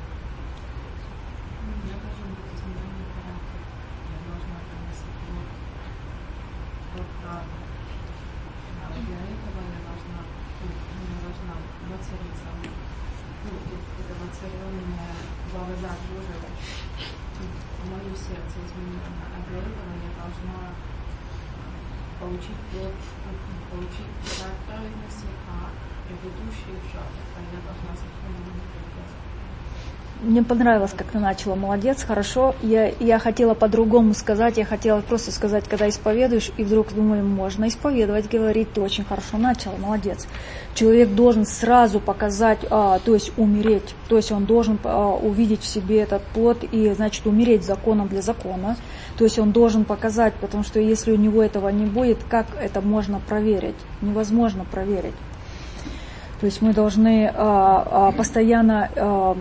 Получить плод, получить дар праведности, а предыдущие шаги, я должна сохранить. Мне понравилось, как ты начала. Молодец, хорошо. Я, я хотела по-другому сказать. Я хотела просто сказать, когда исповедуешь, и вдруг думаю, можно исповедовать, говорить. Ты очень хорошо начала, молодец. Человек должен сразу показать, а, то есть умереть. То есть он должен а, увидеть в себе этот плод и, значит, умереть законом для закона. То есть он должен показать, потому что если у него этого не будет, как это можно проверить? Невозможно проверить. То есть мы должны а, а, постоянно... А,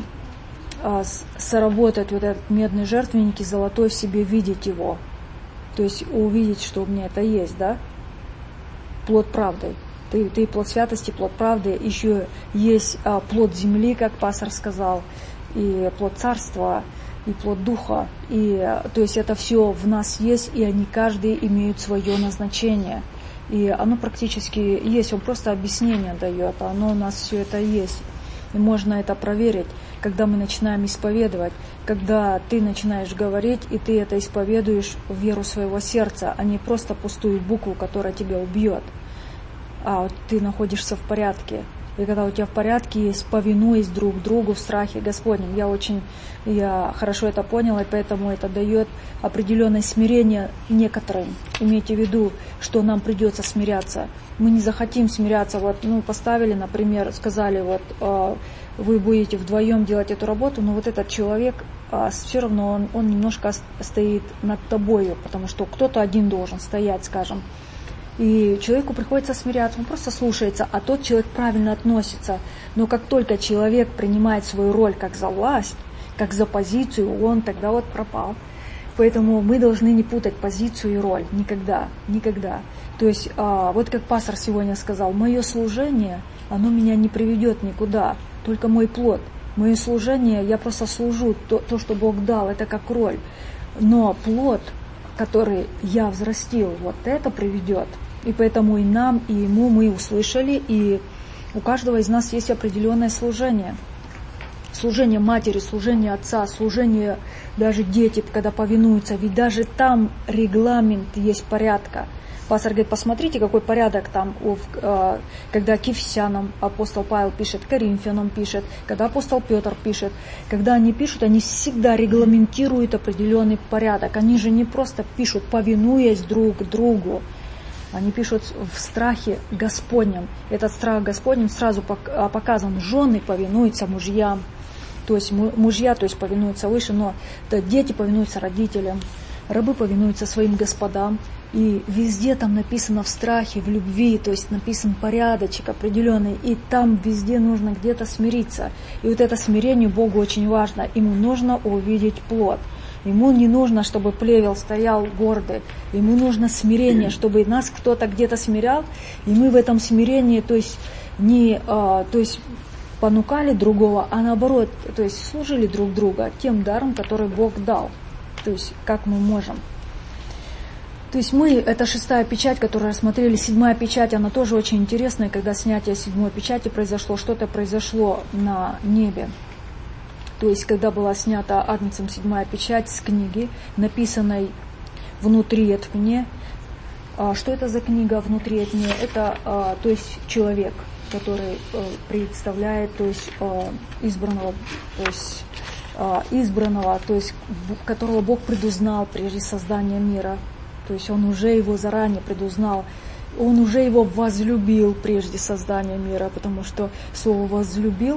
сработать вот этот медный жертвенник и золотой в себе, видеть его. То есть увидеть, что у меня это есть, да? Плод правды. Ты, ты плод святости, плод правды. Еще есть а, плод земли, как пастор сказал, и плод царства, и плод духа. И, то есть это все в нас есть, и они каждый имеют свое назначение. И оно практически есть, он просто объяснение дает, а оно у нас все это есть. И можно это проверить, когда мы начинаем исповедовать, когда ты начинаешь говорить, и ты это исповедуешь в веру своего сердца, а не просто пустую букву, которая тебя убьет. А вот ты находишься в порядке. И когда у тебя в порядке есть, повинуясь друг другу в страхе Господнем. Я очень я хорошо это поняла, и поэтому это дает определенное смирение некоторым. Имейте в виду, что нам придется смиряться. Мы не захотим смиряться. Вот, ну, поставили, например, сказали, вот э, вы будете вдвоем делать эту работу, но вот этот человек э, все равно он, он немножко стоит над тобою, потому что кто-то один должен стоять, скажем. И человеку приходится смиряться, он просто слушается, а тот человек правильно относится. Но как только человек принимает свою роль как за власть, как за позицию, он тогда вот пропал. Поэтому мы должны не путать позицию и роль. Никогда, никогда. То есть, а, вот как пастор сегодня сказал, мое служение, оно меня не приведет никуда, только мой плод. Мое служение, я просто служу, то, то что Бог дал, это как роль. Но плод, который я взрастил, вот это приведет. И поэтому и нам, и ему мы услышали, и у каждого из нас есть определенное служение. служение матери, служение отца, служение даже дети, когда повинуются, ведь даже там регламент есть порядка. Пастор говорит, посмотрите, какой порядок там, когда к Ефесянам апостол Павел пишет, Коринфянам пишет, когда апостол Петр пишет. Когда они пишут, они всегда регламентируют определенный порядок. Они же не просто пишут, повинуясь друг другу. Они пишут в страхе Господнем. Этот страх Господнем сразу показан. Жены повинуются мужьям. То есть мужья, то есть повинуются выше, но дети повинуются родителям. Рабы повинуются своим господам. И везде там написано в страхе, в любви, то есть написан порядочек определенный. И там везде нужно где-то смириться. И вот это смирение Богу очень важно. Ему нужно увидеть плод. Ему не нужно, чтобы плевел стоял гордый. Ему нужно смирение, чтобы нас кто-то где-то смирял. И мы в этом смирении, то есть, не, а, то есть понукали другого, а наоборот, то есть служили друг друга тем даром, который Бог дал. То есть как мы можем. То есть мы, это шестая печать, которую рассмотрели, седьмая печать, она тоже очень интересная, когда снятие седьмой печати произошло, что-то произошло на небе. То есть, когда была снята Агнцем седьмая печать с книги, написанной внутри Этфне. Что это за книга внутри Этфне? Это, то есть, человек, который представляет, то есть, избранного, то есть, избранного, то есть, которого Бог предузнал прежде создания мира. То есть, Он уже его заранее предузнал. Он уже его возлюбил прежде создания мира, потому что слово «возлюбил»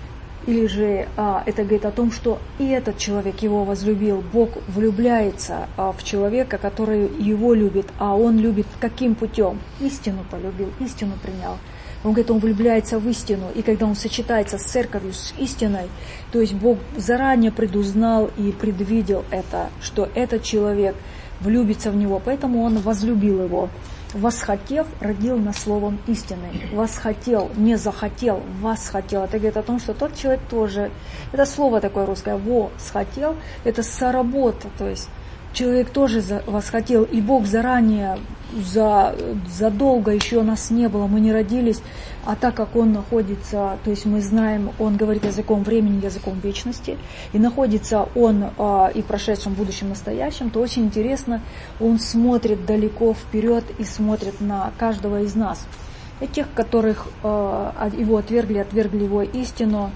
или же а, это говорит о том, что и этот человек его возлюбил. Бог влюбляется а, в человека, который его любит, а он любит каким путем? Истину полюбил, истину принял. Он говорит, он влюбляется в истину, и когда он сочетается с церковью, с истиной, то есть Бог заранее предузнал и предвидел это, что этот человек влюбится в него, поэтому он возлюбил его. Восхотев, родил нас словом истины. Восхотел, не захотел, восхотел. Это говорит о том, что тот человек тоже, это слово такое русское, восхотел, это соработа, то есть человек тоже восхотел, и Бог заранее, за, задолго еще нас не было, мы не родились, а так как Он находится, то есть мы знаем, Он говорит языком времени, языком вечности, и находится Он а, и в прошедшем, будущем, настоящем, то очень интересно, Он смотрит далеко вперед и смотрит на каждого из нас. И тех, которых а, Его отвергли, отвергли Его истину,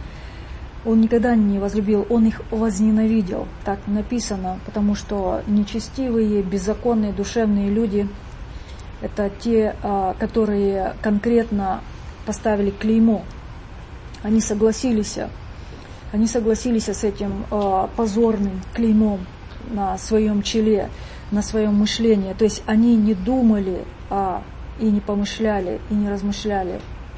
Он никогда не возлюбил, Он их возненавидел, так написано, потому что нечестивые, беззаконные, душевные люди – это те, которые конкретно поставили клеймо. Они согласились, они согласились с этим позорным клеймом на своем челе, на своем мышлении. То есть они не думали и не помышляли, и не размышляли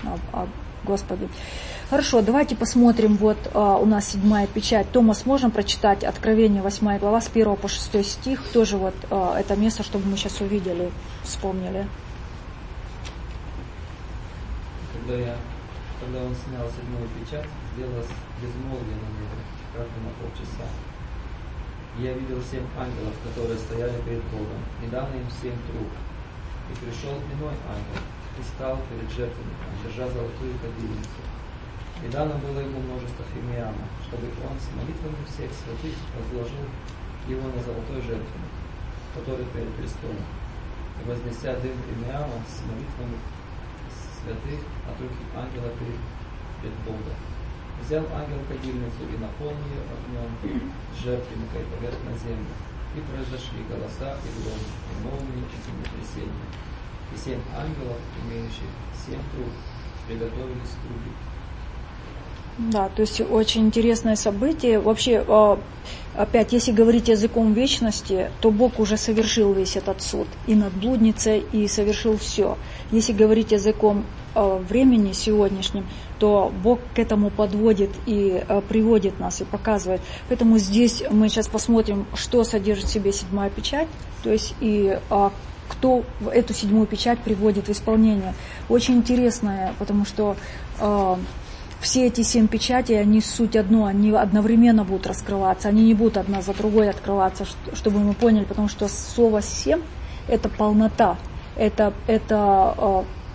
о Господе. Хорошо, давайте посмотрим, вот а, у нас седьмая печать. Томас, можем прочитать Откровение, восьмая глава, с первого по шестой стих, тоже вот а, это место, чтобы мы сейчас увидели, вспомнили. Когда, я, когда он снял седьмую печать, сделалось безмолвие на небе, как бы на полчаса. Я видел семь ангелов, которые стояли перед Богом, и дано им семь труб. И пришел иной ангел, и стал перед жертвенником, держа золотую кадильницу. И дано было ему множество фимиама, чтобы он с молитвами всех святых возложил его на золотой жертвенник, который перед престолом. И вознеся дым фимиама с молитвами святых от руки ангела перед, перед Богом. Взял ангел кадильницу и наполнил ее огнем жертвенника и поверг на землю. И произошли голоса и громы, и молнии, и землетрясения. И семь ангелов, имеющих семь труб, приготовились трубить. Да, то есть очень интересное событие. Вообще, опять, если говорить языком вечности, то Бог уже совершил весь этот суд и над блудницей, и совершил все. Если говорить языком времени сегодняшним, то Бог к этому подводит и приводит нас, и показывает. Поэтому здесь мы сейчас посмотрим, что содержит в себе седьмая печать, то есть и кто эту седьмую печать приводит в исполнение. Очень интересное, потому что все эти семь печатей, они суть одно, они одновременно будут раскрываться, они не будут одна за другой открываться, чтобы мы поняли, потому что слово «семь» – это полнота, это, это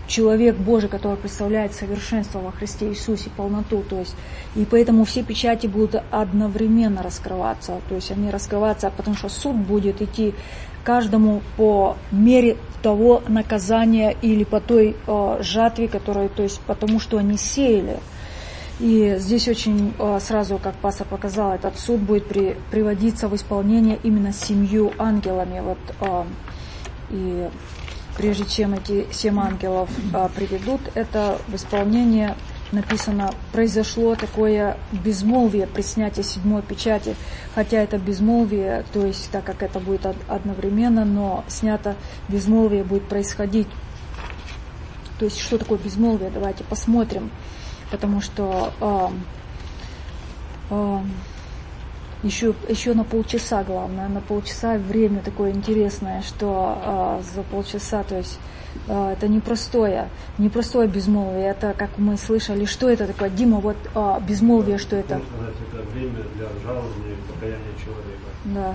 человек Божий, который представляет совершенство во Христе Иисусе, полноту. То есть, и поэтому все печати будут одновременно раскрываться. То есть они раскрываются, потому что суд будет идти каждому по мере того наказания или по той э, жатве, которую, то есть потому что они сеяли. И здесь очень э, сразу, как пастор показал, этот суд будет при, приводиться в исполнение именно семью ангелами. Вот, э, и прежде чем эти семь ангелов э, приведут это в исполнение, написано, произошло такое безмолвие при снятии седьмой печати, хотя это безмолвие, то есть так как это будет одновременно, но снято безмолвие будет происходить. То есть что такое безмолвие? Давайте посмотрим, потому что э, э, еще, еще на полчаса, главное, на полчаса время такое интересное, что э, за полчаса, то есть это непростое, непростое безмолвие. Это, как мы слышали, что это такое? Дима, вот а, безмолвие, что это? Это время для обжалования и покаяния человека. Да.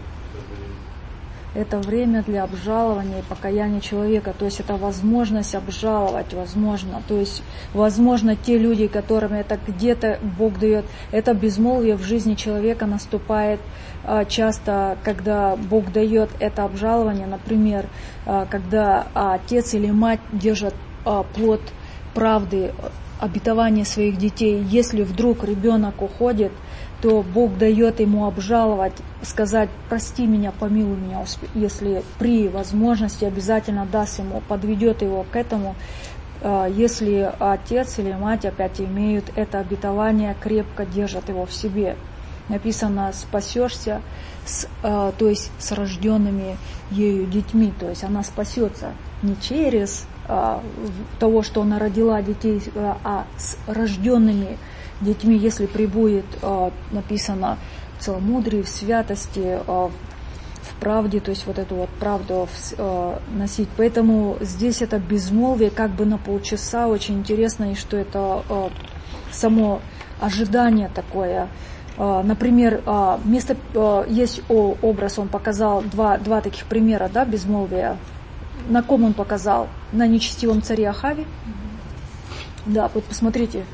Это время для обжалования и покаяния человека. То есть это возможность обжаловать, возможно. То есть, возможно, те люди, которым это где-то Бог дает, это безмолвие в жизни человека наступает а, часто, когда Бог дает это обжалование. Например, а, когда а, отец или мать держат а, плод правды, обетования своих детей. Если вдруг ребенок уходит, то Бог дает ему обжаловать, сказать: прости меня, помилуй меня, если при возможности обязательно даст ему, подведет его к этому, если отец или мать опять имеют это обетование, крепко держат его в себе. Написано: спасешься, с, то есть с рожденными ею детьми, то есть она спасется не через того, что она родила детей, а с рожденными детьми, если прибудет, написано, в целомудрии, в святости, в правде, то есть вот эту вот правду носить. Поэтому здесь это безмолвие как бы на полчаса. Очень интересно, и что это само ожидание такое. Например, вместо, есть образ, он показал два, два таких примера, да, безмолвия. На ком он показал? На нечестивом царе Ахаве. Mm-hmm. Да, вот посмотрите.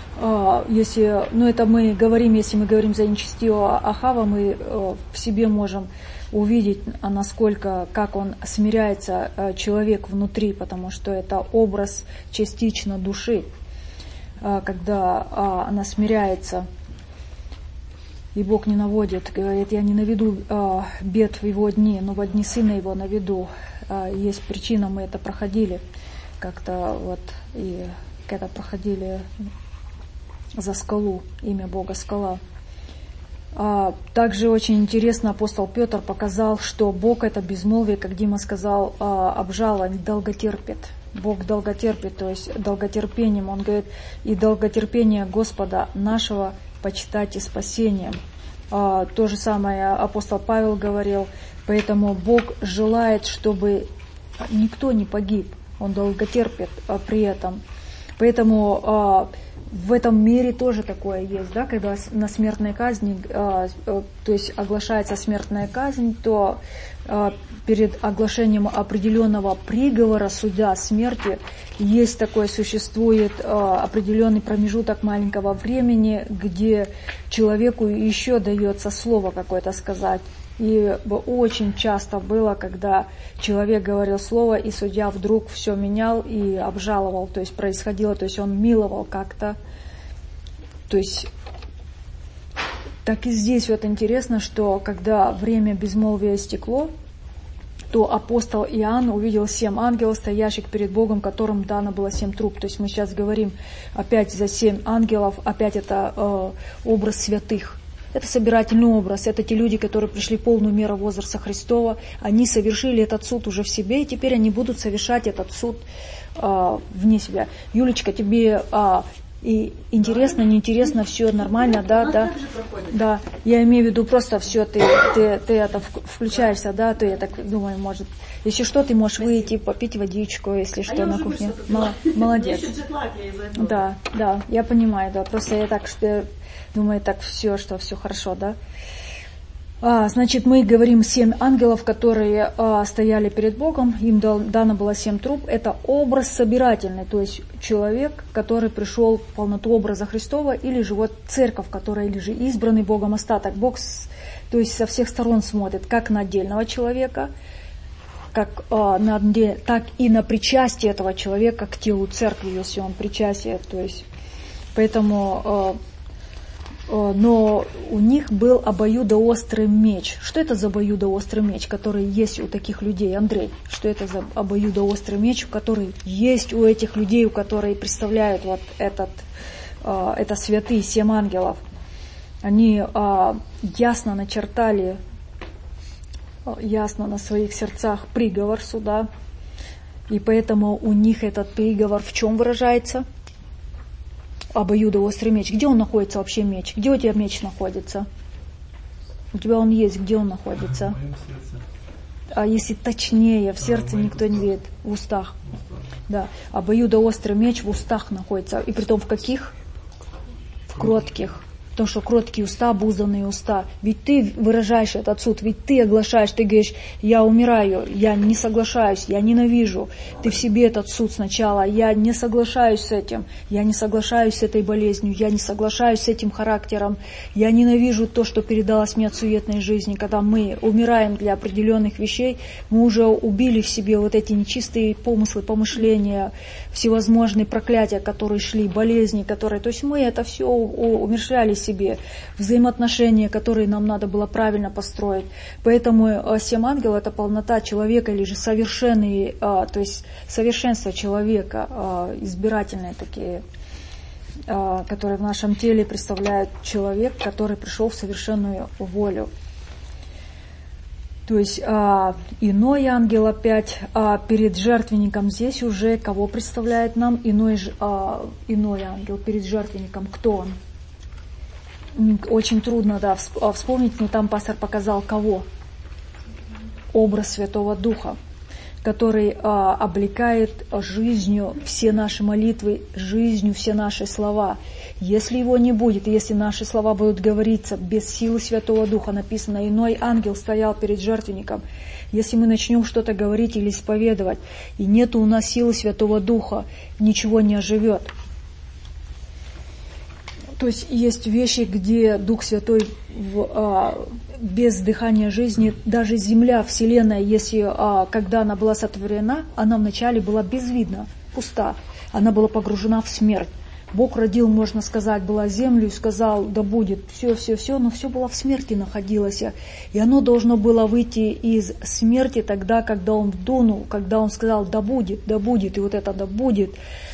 Если, ну это мы говорим, если мы говорим за нечестивого Ахава, мы в себе можем увидеть, насколько, как он смиряется, человек внутри, потому что это образ частично души, когда она смиряется, и Бог не наводит, говорит: я не наведу бед в его дни, но во дни сына его наведу. Есть причина, мы это проходили как-то вот, и когда проходили за скалу, имя Бога скала. А также очень интересно, апостол Петр показал, что Бог это безмолвие, как Дима сказал, обжалование, долготерпит. Бог долготерпит, то есть долготерпением. Он говорит: и долготерпение Господа нашего почитайте спасением. А, то же самое апостол Павел говорил. Поэтому Бог желает, чтобы никто не погиб. Он долготерпит а, при этом. Поэтому а, в этом мире тоже такое есть, да, когда на смертной казни, а, а, то есть оглашается смертная казнь, то а, перед оглашением определенного приговора, суда, смерти, есть такое, существует а, определенный промежуток маленького времени, где человеку еще дается слово какое-то сказать. И очень часто было, когда человек говорил слово, и судья вдруг все менял и обжаловал, то есть происходило, то есть он миловал как-то. То есть так и здесь вот интересно, что когда время безмолвия истекло, то апостол Иоанн увидел семь ангелов, стоящих перед Богом, которым дано было семь труб. То есть мы сейчас говорим опять за семь ангелов, опять это э, образ святых. Это собирательный образ, это те люди, которые пришли в полную меру возраста Христова, они совершили этот суд уже в себе, и теперь они будут совершать этот суд э, вне себя. Юлечка, тебе э, и интересно, неинтересно, все нормально, да, да, да. Я имею в виду просто все, ты, ты, ты это включаешься, да, ты, я так думаю, может, если что, ты можешь выйти, попить водичку, если что, а на кухне. Молодец. Да, да, я понимаю, да, просто я так что думаю, так все, что все хорошо, да. А, значит, мы говорим семь ангелов, которые а, стояли перед Богом, им дал, дано было семь труб. Это образ собирательный, то есть человек, который пришел в полноту образа Христова, или же вот церковь, которая, или же избранный Богом остаток. Бог, то есть со всех сторон смотрит, как на отдельного человека, как, а, на, так и на причастие этого человека к телу церкви, если он причастие, то есть, поэтому... А, но у них был обоюдоострый меч. Что это за обоюдоострый меч, который есть у таких людей, Андрей? Что это за обоюдоострый меч, который есть у этих людей, у которых представляют вот этот, это святые семь ангелов? Они ясно начертали, ясно на своих сердцах приговор суда, и поэтому у них этот приговор в чем выражается? Обоюдоострый меч. Где он находится вообще, меч? Где у тебя меч находится? У тебя он есть, где он находится? В моем сердце. А если точнее, в сердце никто не видит, в устах. Да. Обоюдоострый меч в устах находится. И притом в каких? В кротких. Потому что кроткие уста, обузданные уста. Ведь ты выражаешь этот суд, ведь ты оглашаешь, ты говоришь, я умираю, я не соглашаюсь, я ненавижу. Ты в себе этот суд сначала, я не соглашаюсь с этим, я не соглашаюсь с этой болезнью, я не соглашаюсь с этим характером, я ненавижу то, что передалось мне от суетной жизни. Когда мы умираем для определенных вещей, мы уже убили в себе вот эти нечистые помыслы, помышления, всевозможные проклятия, которые шли, болезни, которые... То есть мы это все умерщвляли себе, взаимоотношения, которые нам надо было правильно построить. Поэтому семь ангелов — это полнота человека, или же совершенный, то есть совершенство человека, избирательные такие, которые в нашем теле представляют человек, который пришел в совершенную волю. То есть а, иной ангел опять а, перед жертвенником здесь уже кого представляет нам? Иной, а, иной ангел перед жертвенником. Кто он? Очень трудно, да, вспомнить, но там пастор показал кого? Образ Святого Духа, который а, облекает жизнью все наши молитвы, жизнью все наши слова. Если его не будет, если наши слова будут говориться без силы Святого Духа, написано, иной ангел стоял перед жертвенником. Если мы начнем что-то говорить или исповедовать, и нету у нас силы Святого Духа, ничего не оживет. То есть есть вещи, где Дух Святой в, а, без дыхания жизни, даже земля, вселенная, если а, когда она была сотворена, она вначале была безвидна, пуста, она была погружена в смерть. Бог родил, можно сказать, была землю и сказал, да будет, все, все, все, но все было в смерти находилось. И оно должно было выйти из смерти тогда, когда Он вдунул, когда Он сказал, да будет, да будет, и вот это да будет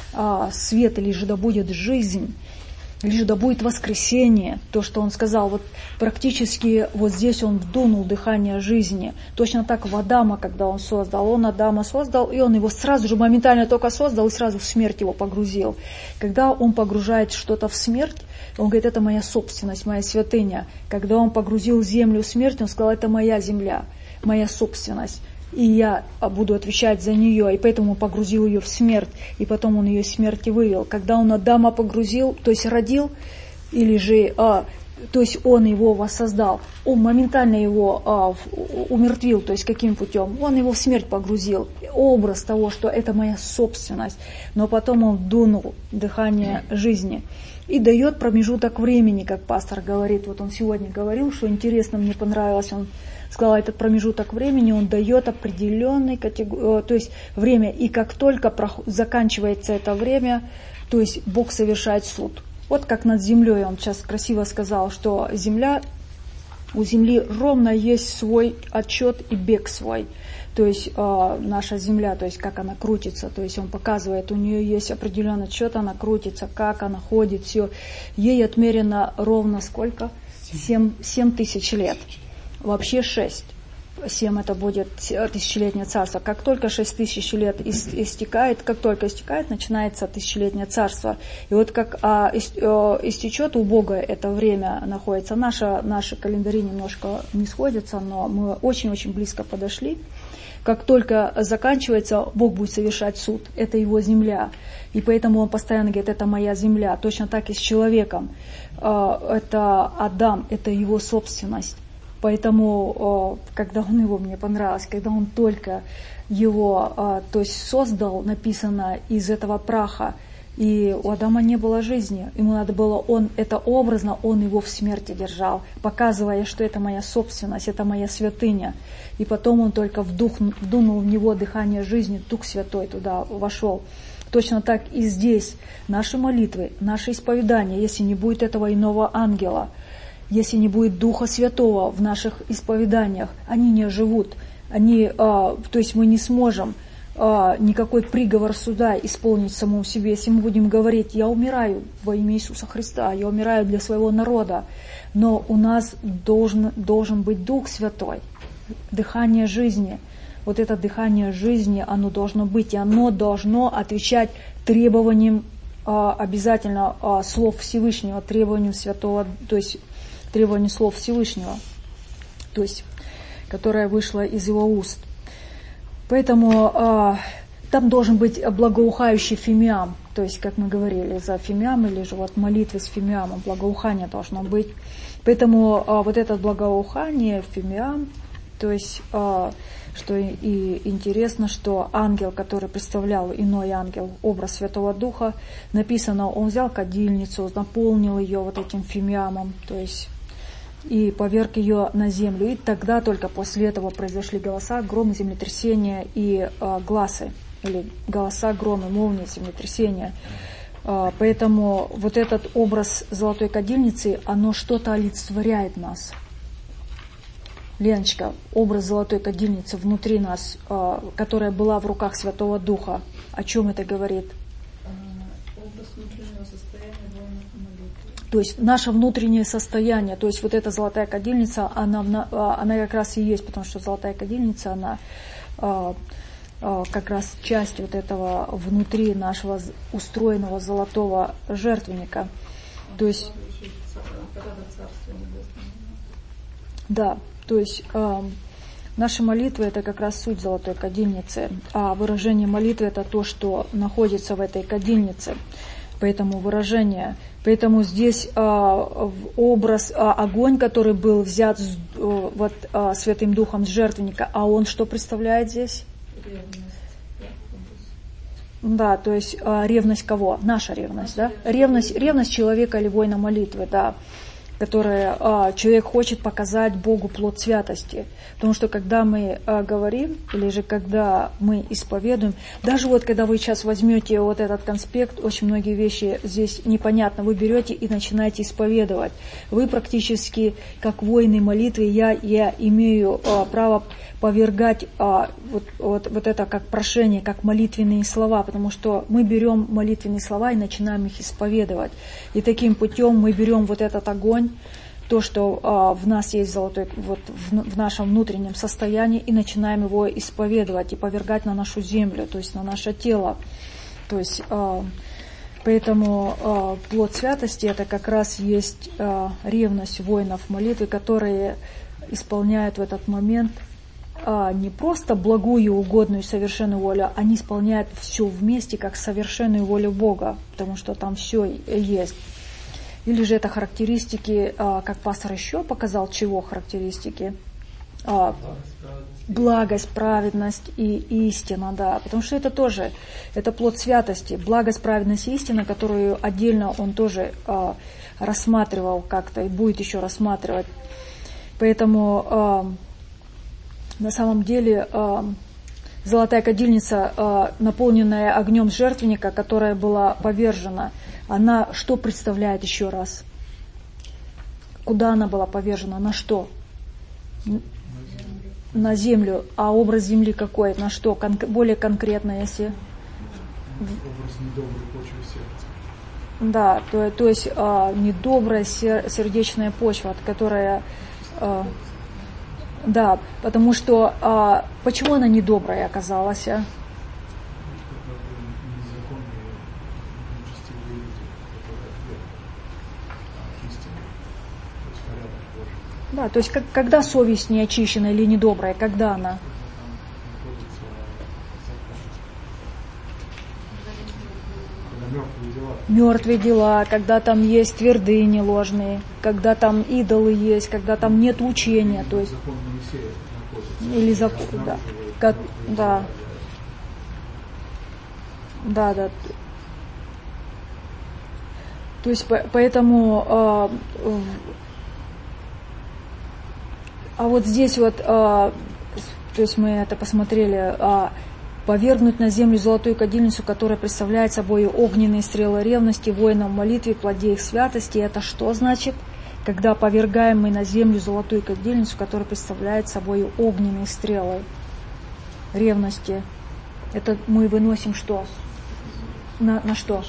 а, свет, или же да будет жизнь. Или же да будет воскресение, то, что он сказал, вот практически вот здесь он вдунул дыхание жизни. Точно так в Адама, когда он создал, он Адама создал, и он его сразу же моментально только создал, и сразу в смерть его погрузил. Когда он погружает что-то в смерть, он говорит, это моя собственность, моя святыня. Когда он погрузил землю в смерть, он сказал, это моя земля, моя собственность. И я буду отвечать за нее, и поэтому погрузил ее в смерть, и потом он ее из смерти вывел. Когда он Адама погрузил, то есть родил, или же, а, то есть он его воссоздал, он моментально его а, умертвил, то есть каким путем? Он его в смерть погрузил, образ того, что это моя собственность, но потом он вдунул дыхание жизни. И дает промежуток времени, как пастор говорит, вот он сегодня говорил, что интересно, мне понравилось, он сказал, этот промежуток времени, он дает определенный категор... то есть время, и как только прох... заканчивается это время, то есть Бог совершает суд. Вот как над землей, он сейчас красиво сказал, что земля, у земли ровно есть свой отчет и бег свой. То есть э, наша земля, то есть как она крутится, то есть он показывает, у нее есть определенный отчет, она крутится, как она ходит, все. Ей отмерено ровно сколько? семь тысяч лет. Вообще шесть. Семь это будет тысячелетнее царство. Как только шесть тысяч лет истекает, как только истекает, начинается тысячелетнее царство. И вот как а, истечет у Бога это время находится, наши, наши календари немножко не сходятся, но мы очень-очень близко подошли. Как только заканчивается, Бог будет совершать суд. Это его земля. И поэтому он постоянно говорит, это моя земля. Точно так и с человеком. Это Адам, это его собственность. Поэтому, когда он его, мне понравилось, когда он только его, то есть создал, написано, из этого праха, и у Адама не было жизни. Ему надо было, он это образно, он его в смерти держал, показывая, что это моя собственность, это моя святыня. И потом он только вдух, вдунул в него дыхание жизни, Дух Святой туда вошел. Точно так и здесь наши молитвы, наше исповедание, если не будет этого иного ангела, если не будет Духа Святого в наших исповеданиях, они не оживут. Они, э, то есть мы не сможем э, никакой приговор суда исполнить самому себе. Если мы будем говорить: я умираю во имя Иисуса Христа, я умираю для своего народа, но у нас должен, должен быть Дух Святой, дыхание жизни. Вот это дыхание жизни, оно должно быть, и оно должно отвечать требованиям э, обязательно э, слов Всевышнего, требованиям Святого, то есть требованиям слов Всевышнего, то есть которая вышла из его уст. Поэтому э, там должен быть благоухающий фимиам, то есть, как мы говорили, за фимиам, или же вот молитвы с фимиамом, благоухание должно быть. Поэтому э, вот это благоухание, фимиам, то есть, э, что и, и интересно, что ангел, который представлял, иной ангел, образ Святого Духа, написано, он взял кадильницу, наполнил ее вот этим фимиамом, то есть, и поверг ее на землю. И тогда только после этого произошли голоса, громы, землетрясения и э, гласы, или голоса, громы, молнии, землетрясения. Э, поэтому вот этот образ золотой кадильницы, оно что-то олицетворяет нас. Леночка, образ золотой кадильницы внутри нас, э, которая была в руках Святого Духа, о чем это говорит? Образ внутреннего состояния воинов молитвы. То есть наше внутреннее состояние, то есть вот эта золотая кадильница, она, она как раз и есть, потому что золотая кадильница, она э, э, как раз часть вот этого внутри нашего устроенного золотого жертвенника. То есть, да, то есть э, наши молитвы — это как раз суть золотой кадильницы, а выражение молитвы — это то, что находится в этой кадильнице. Поэтому выражение, поэтому здесь а, образ, а, огонь, который был взят с, а, вот, а, Святым Духом с жертвенника, а он что представляет здесь? Ревность. Да, то есть а, ревность кого? Наша ревность, да? Ревность, ревность человека или воина молитвы, да, которая а, человек хочет показать Богу плод святости. Потому что когда мы а, говорим, или же когда мы исповедуем, даже вот когда вы сейчас возьмете вот этот конспект, очень многие вещи здесь непонятно, вы берете и начинаете исповедовать. Вы практически, как воины молитвы, я, я имею а, право повергать а, вот, вот, вот это как прошение, как молитвенные слова, потому что мы берем молитвенные слова и начинаем их исповедовать. И таким путем мы берем вот этот огонь, то, что а, в нас есть золотой, вот в, в нашем внутреннем состоянии, и начинаем его исповедовать и повергать на нашу землю, то есть на наше тело. То есть, а, поэтому а, плод святости — это как раз есть а, ревность воинов молитвы, которые исполняют в этот момент а, не просто благую, угодную, совершенную волю, они исполняют все вместе, как совершенную волю Бога, потому что там все есть. Или же это характеристики, как пастор еще показал, чего характеристики? Благость, праведность и истина, да. Потому что это тоже, это плод святости. Благость, праведность и истина, которую отдельно он тоже рассматривал как-то и будет еще рассматривать. Поэтому на самом деле золотая кадильница, наполненная огнем жертвенника, которая была повержена, она что представляет еще раз? Куда она была повержена? На что? На землю. А образ земли какой? На что? Кон- более конкретно, если... Образ недоброй почвы сердца. Да, то, то есть а, недобрая сер- сердечная почва, которая... А, да, потому что... А, почему она недобрая оказалась? А? Да, то есть как, когда совесть не очищена или недобрая, когда она? Когда мертвые дела мертвые дела, когда там есть твердыни ложные, когда там идолы есть, когда там нет учения, то есть закон Моисея находится. или закон, да, как, да, да, да. То есть поэтому, а, а вот здесь вот, а, то есть мы это посмотрели. А, повергнуть на землю золотую кадильницу, которая представляет собой огненные стрелы ревности, воинам в молитве, плоде их святости. Это что значит? Когда повергаем мы на землю золотую кадильницу, которая представляет собой огненные стрелы ревности. Это мы выносим что? На, на что?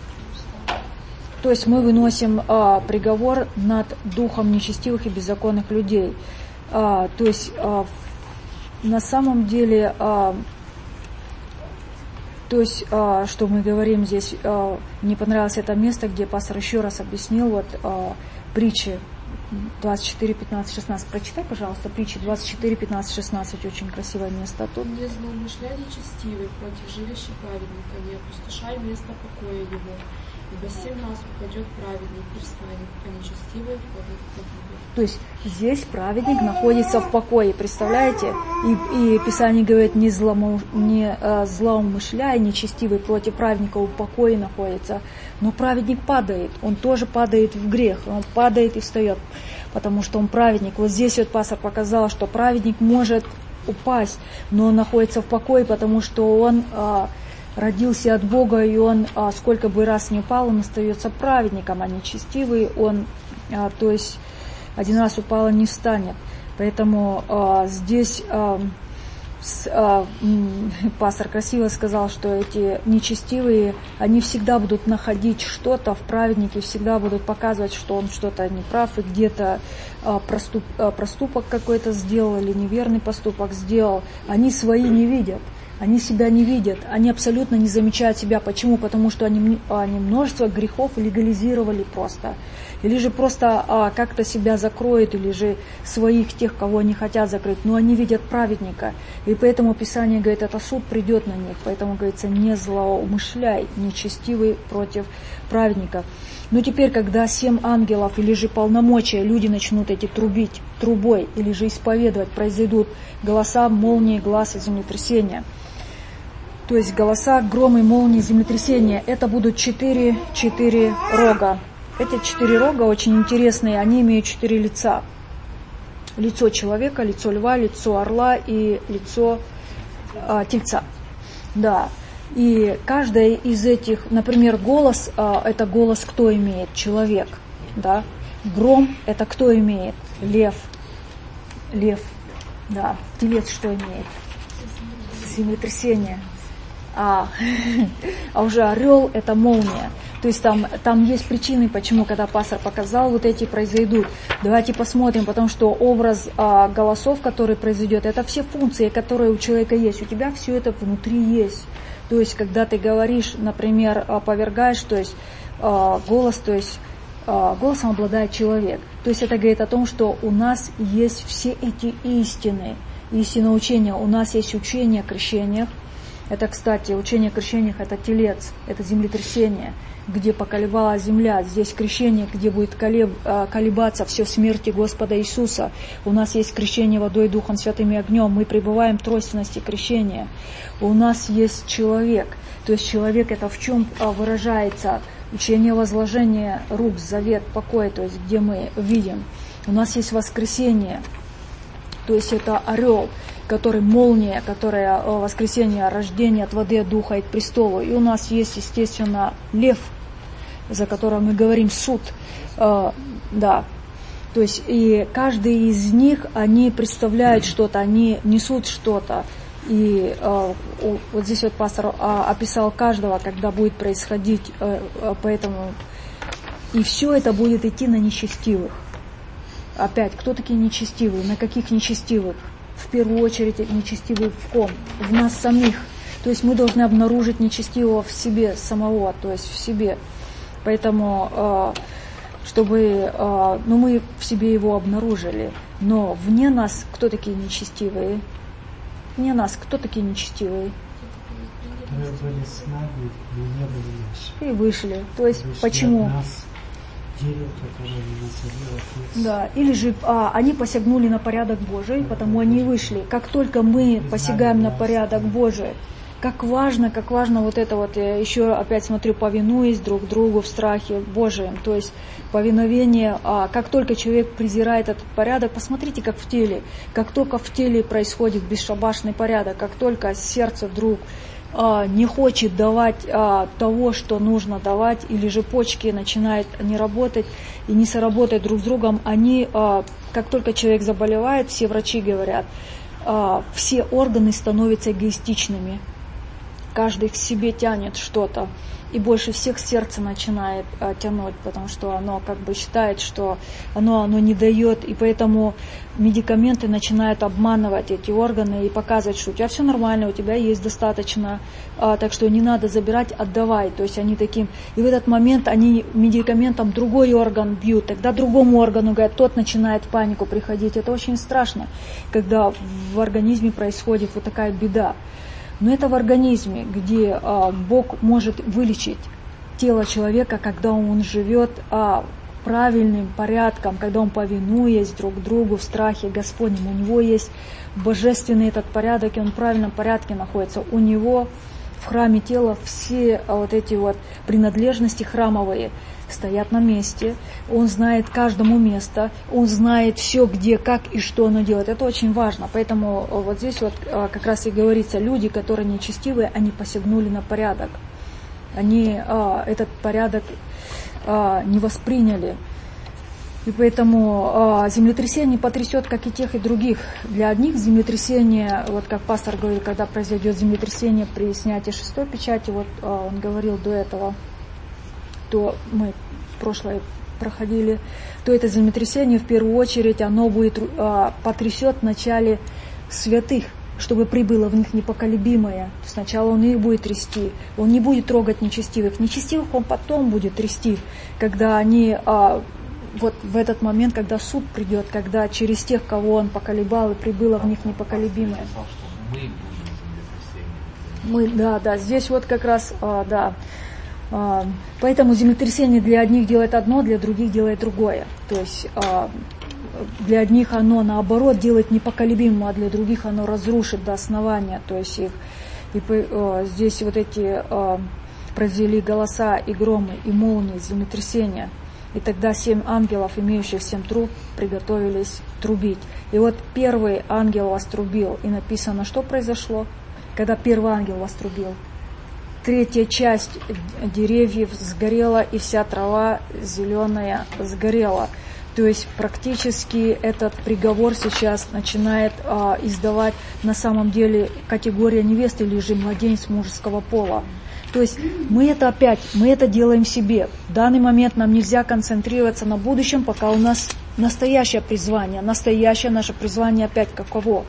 То есть мы выносим а, приговор над духом нечестивых и беззаконных людей. А, то есть а, на самом деле... А, То есть, что мы говорим здесь, мне понравилось это место, где пастор еще раз объяснил, вот притчи двадцать четыре, пятнадцать, шестнадцать. Прочитай, пожалуйста, притчи двадцать четыре, пятнадцать, шестнадцать, очень красивое место тут. Не злоумышляй нечестивый против жилища праведника, не опустошай место покоя его, ибо семь раз упадет праведник, пристанет, а нечестивый входит в погибель. То есть здесь праведник находится в покое, представляете? И, и Писание говорит, не, злому, не а, злоумышляй, нечестивый против праведника в покое находится. Но праведник падает, он тоже падает в грех, он падает и встает, потому что он праведник. Вот здесь вот пастор показал, что праведник может упасть, но он находится в покое, потому что он а, родился от Бога, и он, а, сколько бы раз не упал, он остается праведником, а нечестивый, он, а, то есть... один раз упала, не встанет. Поэтому э, здесь э, с, э, пастор красиво сказал, что эти нечестивые, они всегда будут находить что-то в праведнике, всегда будут показывать, что он что-то неправ, и где-то э, проступ, э, проступок какой-то сделал или неверный поступок сделал. Они свои не видят. Они себя не видят, они абсолютно не замечают себя. Почему? Потому что они, они множество грехов легализировали просто. Или же просто а, как-то себя закроют, или же своих, тех, кого они хотят закрыть. Но они видят праведника. И поэтому Писание говорит, это суд придет на них. Поэтому говорится, не злоумышляй, нечестивый против праведника. Но теперь, когда семь ангелов или же полномочия, люди начнут эти трубить трубой, или же исповедовать, произойдут голоса, молнии, глаз и землетрясения. То есть голоса, громы, молнии, землетрясения. Это будут четыре, четыре рога. Эти четыре рога очень интересные, они имеют четыре лица. Лицо человека, лицо льва, лицо орла и лицо а, тельца. Да. И каждая из этих, например, голос, а, это голос кто имеет? Человек. Да. Гром это кто имеет? Лев. Лев. Да. Телец что имеет? Землетрясение. А, а уже орел это молния. То есть там, там есть причины, почему, когда пастор показал, вот эти произойдут. Давайте посмотрим, потому что образ а, голосов, который произойдет, это все функции, которые у человека есть. У тебя все это внутри есть. То есть, когда ты говоришь, например, опровергаешь, то есть а, голос, то есть а, голосом обладает человек. То есть это говорит о том, что у нас есть все эти истины, истинное учение. У нас есть учение о крещениях. Это, кстати, учение о крещениях, это телец, это землетрясение, где поколебала земля. Здесь крещение, где будет колеб, колебаться все в смерти Господа Иисуса. У нас есть крещение водой, Духом Святым и огнем. Мы пребываем в тройственности крещения. У нас есть человек. То есть человек это в чем выражается? Учение возложения рук, завет, покой, то есть где мы видим. У нас есть воскресение, то есть это орел, который молния, которая воскресение, рождение от воды, от духа и к престолу. И у нас есть, естественно, лев, за которым мы говорим суд. Э, да. То есть и каждый из них, они представляют что-то, они несут что-то. И э, вот здесь вот пастор э, описал каждого, когда будет происходить, э, э, поэтому и все это будет идти на нечестивых. Опять, кто такие нечестивые? На каких нечестивых? В первую очередь нечестивый в ком? В нас самих. То есть мы должны обнаружить нечестивого в себе самого, то есть в себе. Поэтому, чтобы, ну мы в себе его обнаружили, но вне нас кто такие нечестивые? Вне нас кто такие нечестивые? которые были с нами, но не были наши. И вышли. То есть вышли почему? От нас дерево, которое не насадил Отец. Да, или же а, они посягнули на порядок Божий, потому они вышли. Как только мы посягаем на порядок Божий, как важно, как важно вот это вот, я еще опять смотрю, повинуясь друг другу в страхе Божием, то есть повиновение, а, как только человек презирает этот порядок, посмотрите, как в теле, как только в теле происходит бесшабашный порядок, как только сердце вдруг а, не хочет давать а, того, что нужно давать, или же почки начинают не работать и не соработать друг с другом, они, а, как только человек заболевает, все врачи говорят, а, все органы становятся эгоистичными. Каждый к себе тянет что-то, и больше всех сердце начинает а, тянуть, потому что оно как бы считает, что оно, оно не дает, и поэтому медикаменты начинают обманывать эти органы и показывать, что у тебя все нормально, у тебя есть достаточно, а, так что не надо забирать, отдавай. То есть они таким, и в этот момент они медикаментом другой орган бьют, тогда другому органу говорят, тот начинает в панику приходить. Это очень страшно, когда в организме происходит вот такая беда. Но это в организме, где а, Бог может вылечить тело человека, когда он живет а, правильным порядком, когда он, повинуясь друг другу в страхе Господнем, у него есть божественный этот порядок, и он в правильном порядке находится. У него в храме тела все а, вот эти вот принадлежности храмовые стоят на месте, он знает каждому место, он знает все, где, как и что оно делает. Это очень важно. Поэтому вот здесь вот как раз и говорится, люди, которые нечестивые, они посягнули на порядок. Они а, этот порядок а, не восприняли. И поэтому а, землетрясение потрясет как и тех, и других. Для одних землетрясение, вот как пастор говорил, когда произойдет землетрясение при снятии шестой печати, вот а, он говорил до этого, то мы в прошлое проходили, то это землетрясение в первую очередь оно будет а, потрясет вначале святых, чтобы прибыло в них непоколебимое. Сначала он их будет трясти, он не будет трогать нечестивых. Нечестивых он потом будет трясти, когда они а, вот в этот момент, когда суд придет, когда через тех, кого он поколебал, и прибыло в них непоколебимое. Мы, да, да, здесь вот как раз, а, да. Поэтому землетрясение для одних делает одно, для других делает другое. То есть для одних оно наоборот делает непоколебимым, а для других оно разрушит до основания. То есть их, и здесь вот эти произвели голоса и громы, и молнии, землетрясения. И тогда семь ангелов, имеющих семь труб, приготовились трубить. И вот первый ангел вострубил, и написано, что произошло, когда первый ангел вострубил. Третья часть деревьев сгорела, и вся трава зеленая сгорела. То есть практически этот приговор сейчас начинает а, издавать на самом деле категория невесты или же младенец мужеского пола. То есть мы это опять, мы это делаем себе. В данный момент нам нельзя концентрироваться на будущем, пока у нас настоящее призвание. Настоящее наше призвание опять каково?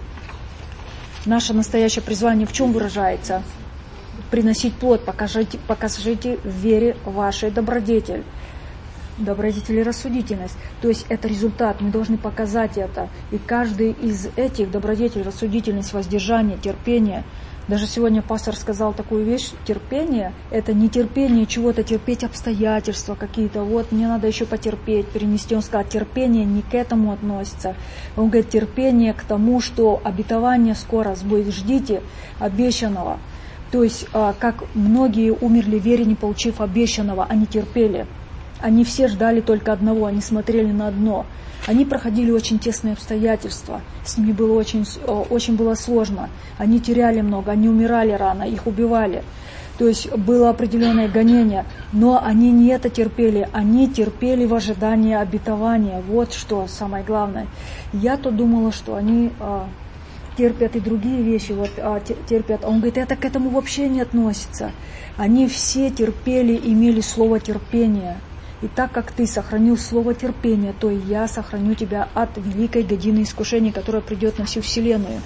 Наше настоящее призвание в чем выражается? Приносить плод, покажите, покажите в вере вашей добродетель. Добродетель и рассудительность. То есть это результат, мы должны показать это. И каждый из этих, добродетель, рассудительность, воздержание, терпение. Даже сегодня пастор сказал такую вещь, терпение, это не терпение чего-то, терпеть обстоятельства какие-то. Вот мне надо еще потерпеть, перенести. Он сказал, терпение не к этому относится. Он говорит, терпение к тому, что обетование скоро сбудет. Ждите обещанного. То есть, как многие умерли в вере, не получив обещанного, они терпели. Они все ждали только одного, они смотрели на одно. Они проходили очень тесные обстоятельства, с ними было очень, очень было сложно. Они теряли много, они умирали рано, их убивали. То есть было определенное гонение, но они не это терпели, они терпели в ожидании обетования. Вот что самое главное. Я-то думала, что они... терпят и другие вещи, вот, а, терпят. Он говорит, это к этому вообще не относится. Они все терпели, имели слово терпения. И так как ты сохранил слово терпения, то и я сохраню тебя от великой годины искушения, которая придет на всю вселенную.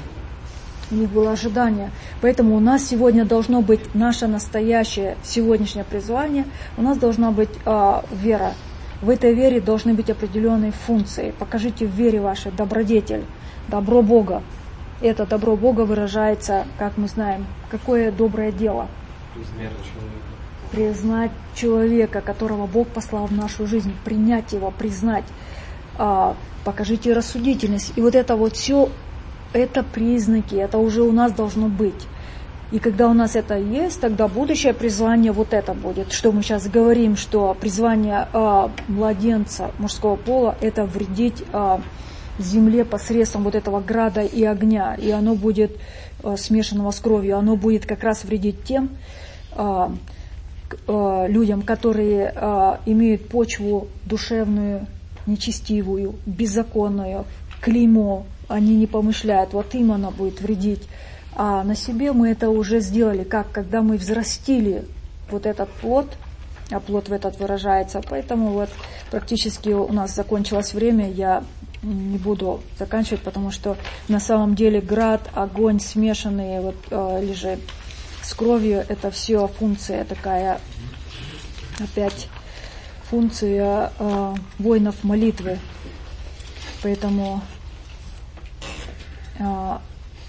У них было ожидание. Поэтому у нас сегодня должно быть наше настоящее сегодняшнее призвание, у нас должна быть а, вера. В этой вере должны быть определенные функции. Покажите в вере вашей добродетель, добро Бога. это добро Бога выражается, как мы знаем, какое доброе дело. Признать человека. Признать человека, которого Бог послал в нашу жизнь, принять его, признать. А, покажите рассудительность. И вот это вот все, это признаки, это уже у нас должно быть. И когда у нас это есть, тогда будущее призвание вот это будет. Что мы сейчас говорим, что призвание а, младенца мужского пола, это вредить а, земле посредством вот этого града и огня. И оно будет а, смешанного с кровью, оно будет как раз вредить тем а, к, а, людям, которые а, имеют почву душевную, нечестивую, беззаконную, клеймо. Они не помышляют, вот им оно будет вредить. А на себе мы это уже сделали, как когда мы взрастили вот этот плод, а плод в этот выражается. Поэтому вот практически у нас закончилось время, я не буду заканчивать, потому что на самом деле град, огонь смешанные вот, э, или же с кровью, это все функция такая, опять функция э, воинов молитвы. Поэтому э,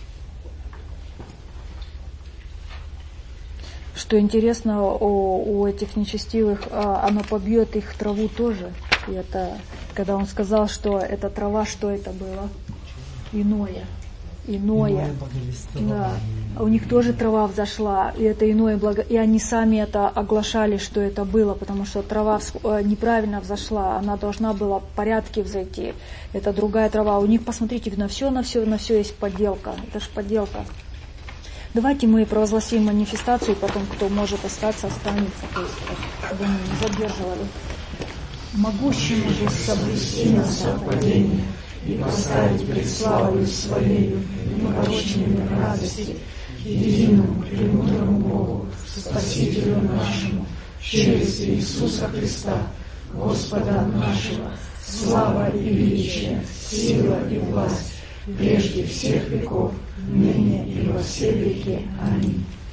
что интересно, у, у этих нечестивых, оно побьет их траву тоже. И это, когда он сказал, что эта трава, что это было? Иное. Иное. Да. У них тоже трава взошла, и это иное благо. И они сами это оглашали, что это было, потому что трава неправильно взошла, она должна была в порядке взойти. Это другая трава. У них, посмотрите, на все, на все, на все есть подделка. Это же подделка. Давайте мы провозгласим манифестацию, и потом, кто может остаться, останется, то есть, чтобы мы не задерживали. Могущему же соблюсти нас совпадение и поставить пред славою Своею непорочными радости, единому премудрому Богу, Спасителю нашему, через Иисуса Христа, Господа нашего, слава и величие, сила и власть, прежде всех веков, ныне и во все веки. Аминь.